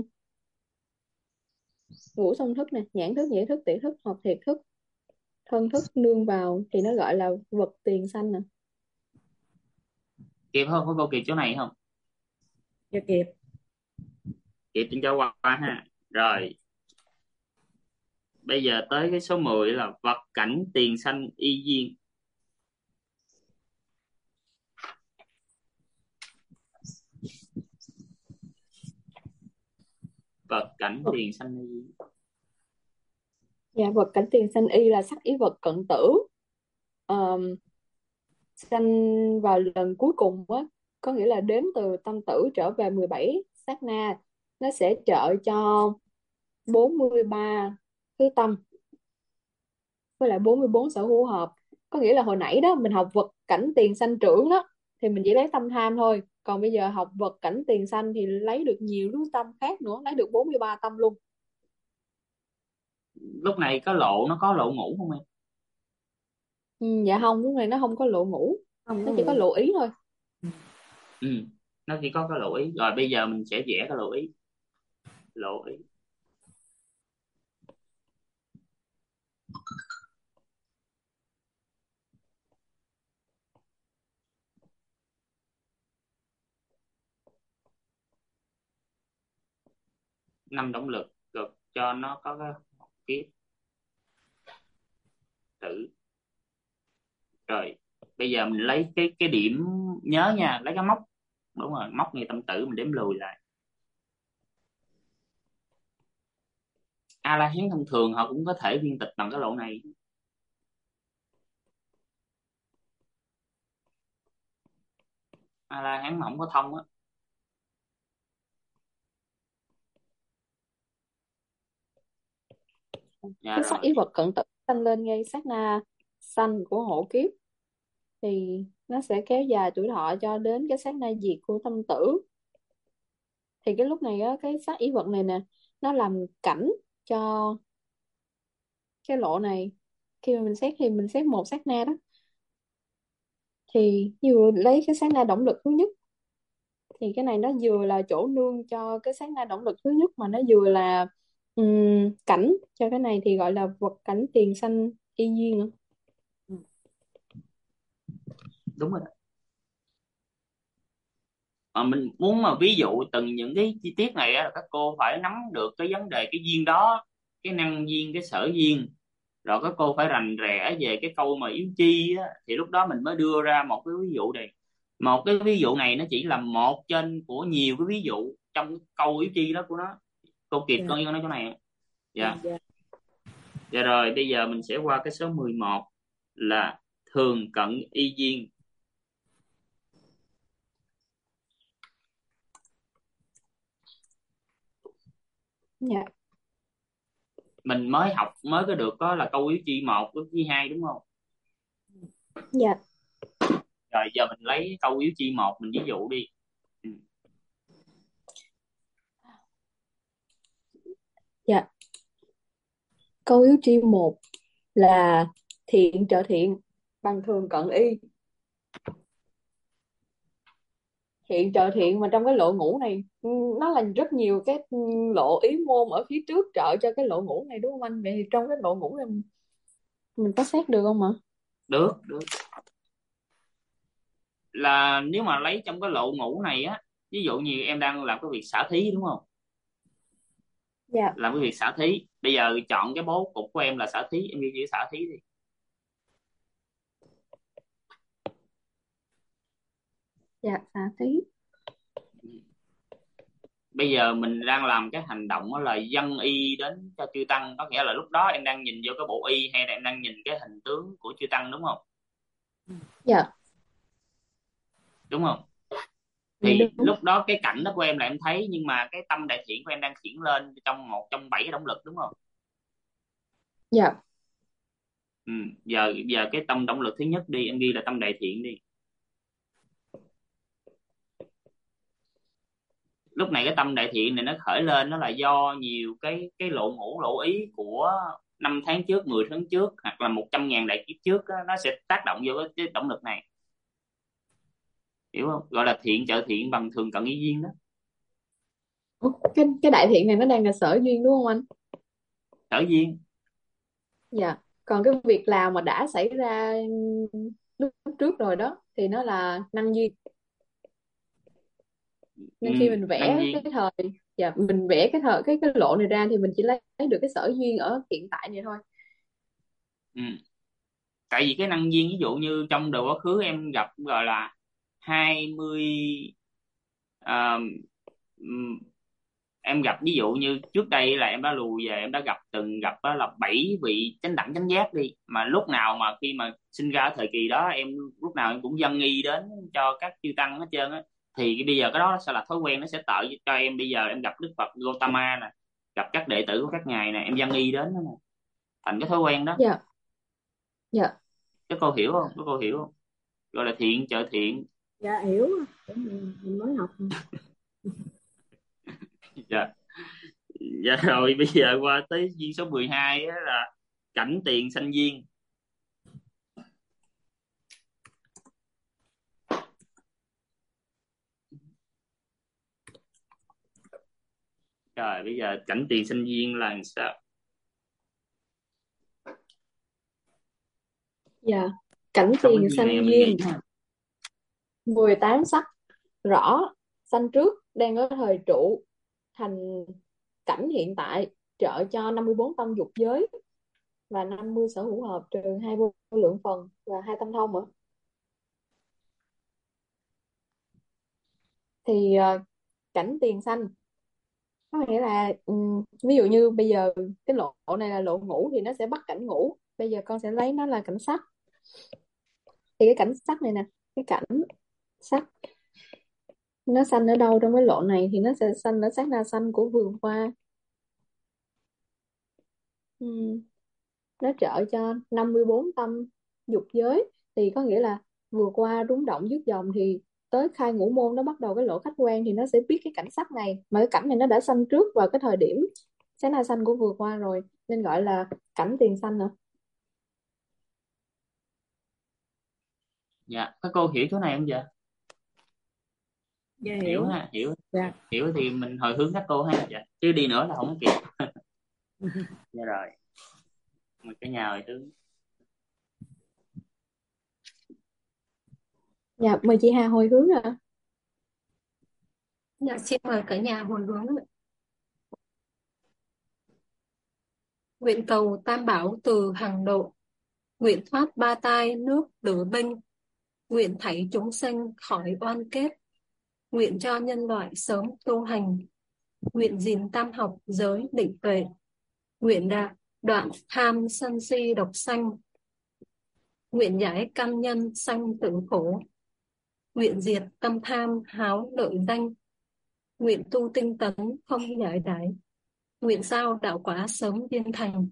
ngũ song thức nè, nhãn thức, nhĩ thức, tỷ thức, hợp thiệt thức, thân thức nương vào, thì nó gọi là vật tiền xanh nè. Kịp không, có câu kịp chỗ này không? Chưa kịp. Kịp tính cho qua ha. Rồi bây giờ tới cái số 10 là vật cảnh tiền sanh y duyên. Vật cảnh tiền sanh y duyên. Dạ, vật cảnh tiền sanh y là sắc ý vật cận tử. Ờm, Sanh vào lần cuối cùng á, có nghĩa là đếm từ tâm tử trở về 17 sát na, nó sẽ trợ cho 43 thứ tâm với lại 44 sở hữu hợp. Có nghĩa là hồi nãy đó mình học vật cảnh tiền sanh trưởng đó thì mình chỉ lấy tâm tham thôi, còn bây giờ học vật cảnh tiền sanh thì lấy được nhiều thứ tâm khác nữa, lấy được 43 tâm luôn. Lúc này nó có lộ ngũ không em? Dạ không, lúc này nó không có lộ ngũ, Không nó có chỉ có lộ. lộ ý thôi. Ừ, nó chỉ có cái lộ ý. Rồi bây giờ mình sẽ vẽ cái lộ ý. Lộ ý. Năm động lực rồi cho nó có cái kiếp tử. Rồi bây giờ mình lấy cái điểm, nhớ nha, lấy cái móc, đúng rồi, móc ngay tâm tử mình đếm lùi lại. A La Hán thông thường họ cũng có thể viên tịch bằng cái lộ này. A La Hán mà không có thông á. Dạ Cái sắc rồi. ý vật cận tử sanh lên ngay sát na sanh của hộ kiếp, thì nó sẽ kéo dài tuổi thọ cho đến cái sát na diệt của tâm tử. Thì cái lúc này á, cái sắc ý vật này nè, nó làm cảnh cho cái lộ này. Khi mà mình xét thì mình xét một sát na đó, thì vừa lấy cái sát na động lực thứ nhất, thì cái này nó vừa là chỗ nương cho cái sát na động lực thứ nhất, mà nó vừa là cảnh cho cái này, thì gọi là vật cảnh tiền sanh y duyên nữa. Đúng rồi đó. Mình muốn mà ví dụ từng những cái chi tiết này á, các cô phải nắm được cái vấn đề cái duyên đó, cái năng duyên, cái sở duyên, rồi các cô phải rành rẽ về cái câu mà yếu chi á, thì lúc đó mình mới đưa ra một cái ví dụ này. Một cái ví dụ này nó chỉ là một trên của nhiều cái ví dụ trong cái câu yếu chi đó của nó. Cô kịp Dạ. con nói chỗ này không? Dạ. Dạ. Dạ rồi bây giờ mình sẽ qua cái số 11 là thường cận y duyên. Dạ. Mình mới học mới có được có là câu yếu chi 1, yếu chi 2 đúng không? Dạ. Rồi giờ mình lấy câu yếu chi 1 mình ví dụ đi. Ừ. Dạ. Câu yếu chi một là thiện trợ thiện bằng thường cận y. Thiện trợ thiện mà trong cái lộ ngũ này nó là rất nhiều cái lộ ý môn ở phía trước trợ cho cái lộ ngũ này, đúng không anh? Vậy thì trong cái lộ ngũ này mình có xét được không ạ? Được, được. Là nếu mà lấy trong cái lộ ngũ này á, ví dụ như em đang làm cái việc xả thí đúng không? Dạ. Làm cái việc xả thí, bây giờ chọn cái bố cục của em là xả thí, em ghi chữ xả thí đi. Dạ, xả thí. Bây giờ mình đang làm cái hành động đó là dâng y đến cho chư tăng, có nghĩa là lúc đó em đang nhìn vô cái bộ y hay là em đang nhìn cái hình tướng của chư tăng đúng không? Dạ. Đúng không? Dạ Thì đúng. lúc đó cái cảnh đó của em là em thấy, nhưng mà cái tâm đại thiện của em đang chuyển lên trong một trong 7 cái động lực đúng không? Dạ. Ừ. Giờ cái tâm động lực thứ nhất đi, em ghi là tâm đại thiện đi. lúc này cái tâm đại thiện này nó khởi lên, nó là do nhiều cái lộ ngũ lộ ý của 5 tháng trước, 10 tháng trước, hoặc là 100.000 đại kiếp trước á, nó sẽ tác động vô cái động lực này, hiểu không? Gọi là thiện trợ thiện bằng thường cận ý duyên đó. Ủa, cái đại thiện này nó đang là sở duyên đúng không anh? Sở duyên. Dạ. Còn cái việc làm mà đã xảy ra lúc trước rồi đó thì nó là năng duyên. Nên khi mình Năng vẽ duyên. cái thời, dạ, mình vẽ cái lộ này ra thì mình chỉ lấy được cái sở duyên ở hiện tại này thôi. Ừ. Tại vì cái năng duyên, ví dụ như trong đời quá khứ em gặp gọi là 20, à, em gặp ví dụ như trước đây là em đã lùi về, em đã từng gặp đó là 7 vị chánh đẳng chánh giác đi, mà lúc nào mà khi mà sinh ra ở thời kỳ đó em lúc nào em cũng dâng nghi đến cho các chư tăng hết trơn á, thì bây giờ cái đó sẽ là thói quen, nó sẽ tạo cho em bây giờ em gặp Đức Phật Gautama nè, gặp các đệ tử của các ngài nè, em dâng nghi đến đó nè, thành cái thói quen đó. Dạ. Dạ. Các cô hiểu không? Các cô hiểu không? Gọi là thiện trợ thiện. Dạ hiểu. Mình mới học. Dạ. Dạ rồi bây giờ qua tới duyên số 12 á, là cảnh tiền sanh duyên. Rồi bây giờ cảnh tiền sanh duyên là làm sao? Dạ. Cảnh Trong cái tiền duyên này sanh mình nghĩ duyên 18 sắc rõ sanh trước đang ở thời trụ thành cảnh hiện tại, trợ cho 54 tâm dục giới và 50 sở hữu hợp trừ 2 vô lượng phần và 2 tâm thông nữa. Thì cảnh tiền sanh có nghĩa là ví dụ như bây giờ cái lộ này là lộ ngũ thì nó sẽ bắt cảnh ngũ, bây giờ con sẽ lấy nó là cảnh sắc. Thì cái cảnh sắc này nè, cái cảnh sắc nó sanh ở đâu trong cái lộ này thì nó sẽ sanh ở sát na sanh của vườn hoa. Nó trợ cho 54 tâm dục giới, thì có nghĩa là vừa qua rúng động dứt dòng thì tới khai ngũ môn nó bắt đầu cái lộ khách quan thì nó sẽ biết cái cảnh sắc này, mà cái cảnh này nó đã sanh trước vào cái thời điểm sát na sanh của vừa qua rồi nên gọi là cảnh tiền sanh nữa. dạ. Các cô hiểu chỗ này không vậy? Dạ Hiểu hiểu. ha, hiểu. Dạ. Hiểu thì mình hồi hướng các cô ha, dạ. Chứ đi nữa là không kịp. Dạ rồi. Mời cả nhà hồi hướng. Dạ, mời chị Hà hồi hướng ạ. Dạ, xin mời cả nhà hồi hướng. Nguyện cầu Tam Bảo từ hàng độ, nguyện thoát ba tai nước lửa bênh, nguyện thảy chúng sanh khỏi oan kết, nguyện cho nhân loại sớm tu hành, nguyện gìn tam học giới định tuệ, nguyện đoạn tham sân si độc sanh, nguyện giải căn nhân sanh tử khổ, nguyện diệt tâm tham háo lợi danh, nguyện tu tinh tấn không giải đãi, nguyện sao đạo quả sớm viên thành.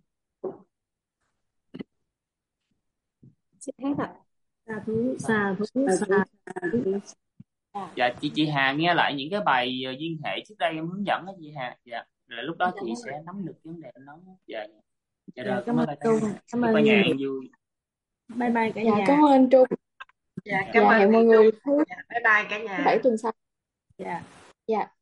Xin hết ạ. Sa thú, sa thú, sa thú. Dạ chị Hà nghe lại những cái bài duyên hệ trước đây em hướng dẫn đó chị Hà. Dạ. Rồi lúc đó Dạ, chị sẽ nắm được vấn đề em nói. Dạ. Dạ Dạ, rồi, cảm ơn cả Trung, nhà. cảm Chúc cả ơn nhà Như ăn Mỹ. vui. Bye bye cả Dạ, nhà. cảm ơn anh Trung. Dạ, cảm Dạ, ơn hẹn mọi chị người Trung. thứ Dạ, bye bye cả thứ bảy nhà. tuần sau. Dạ. Dạ.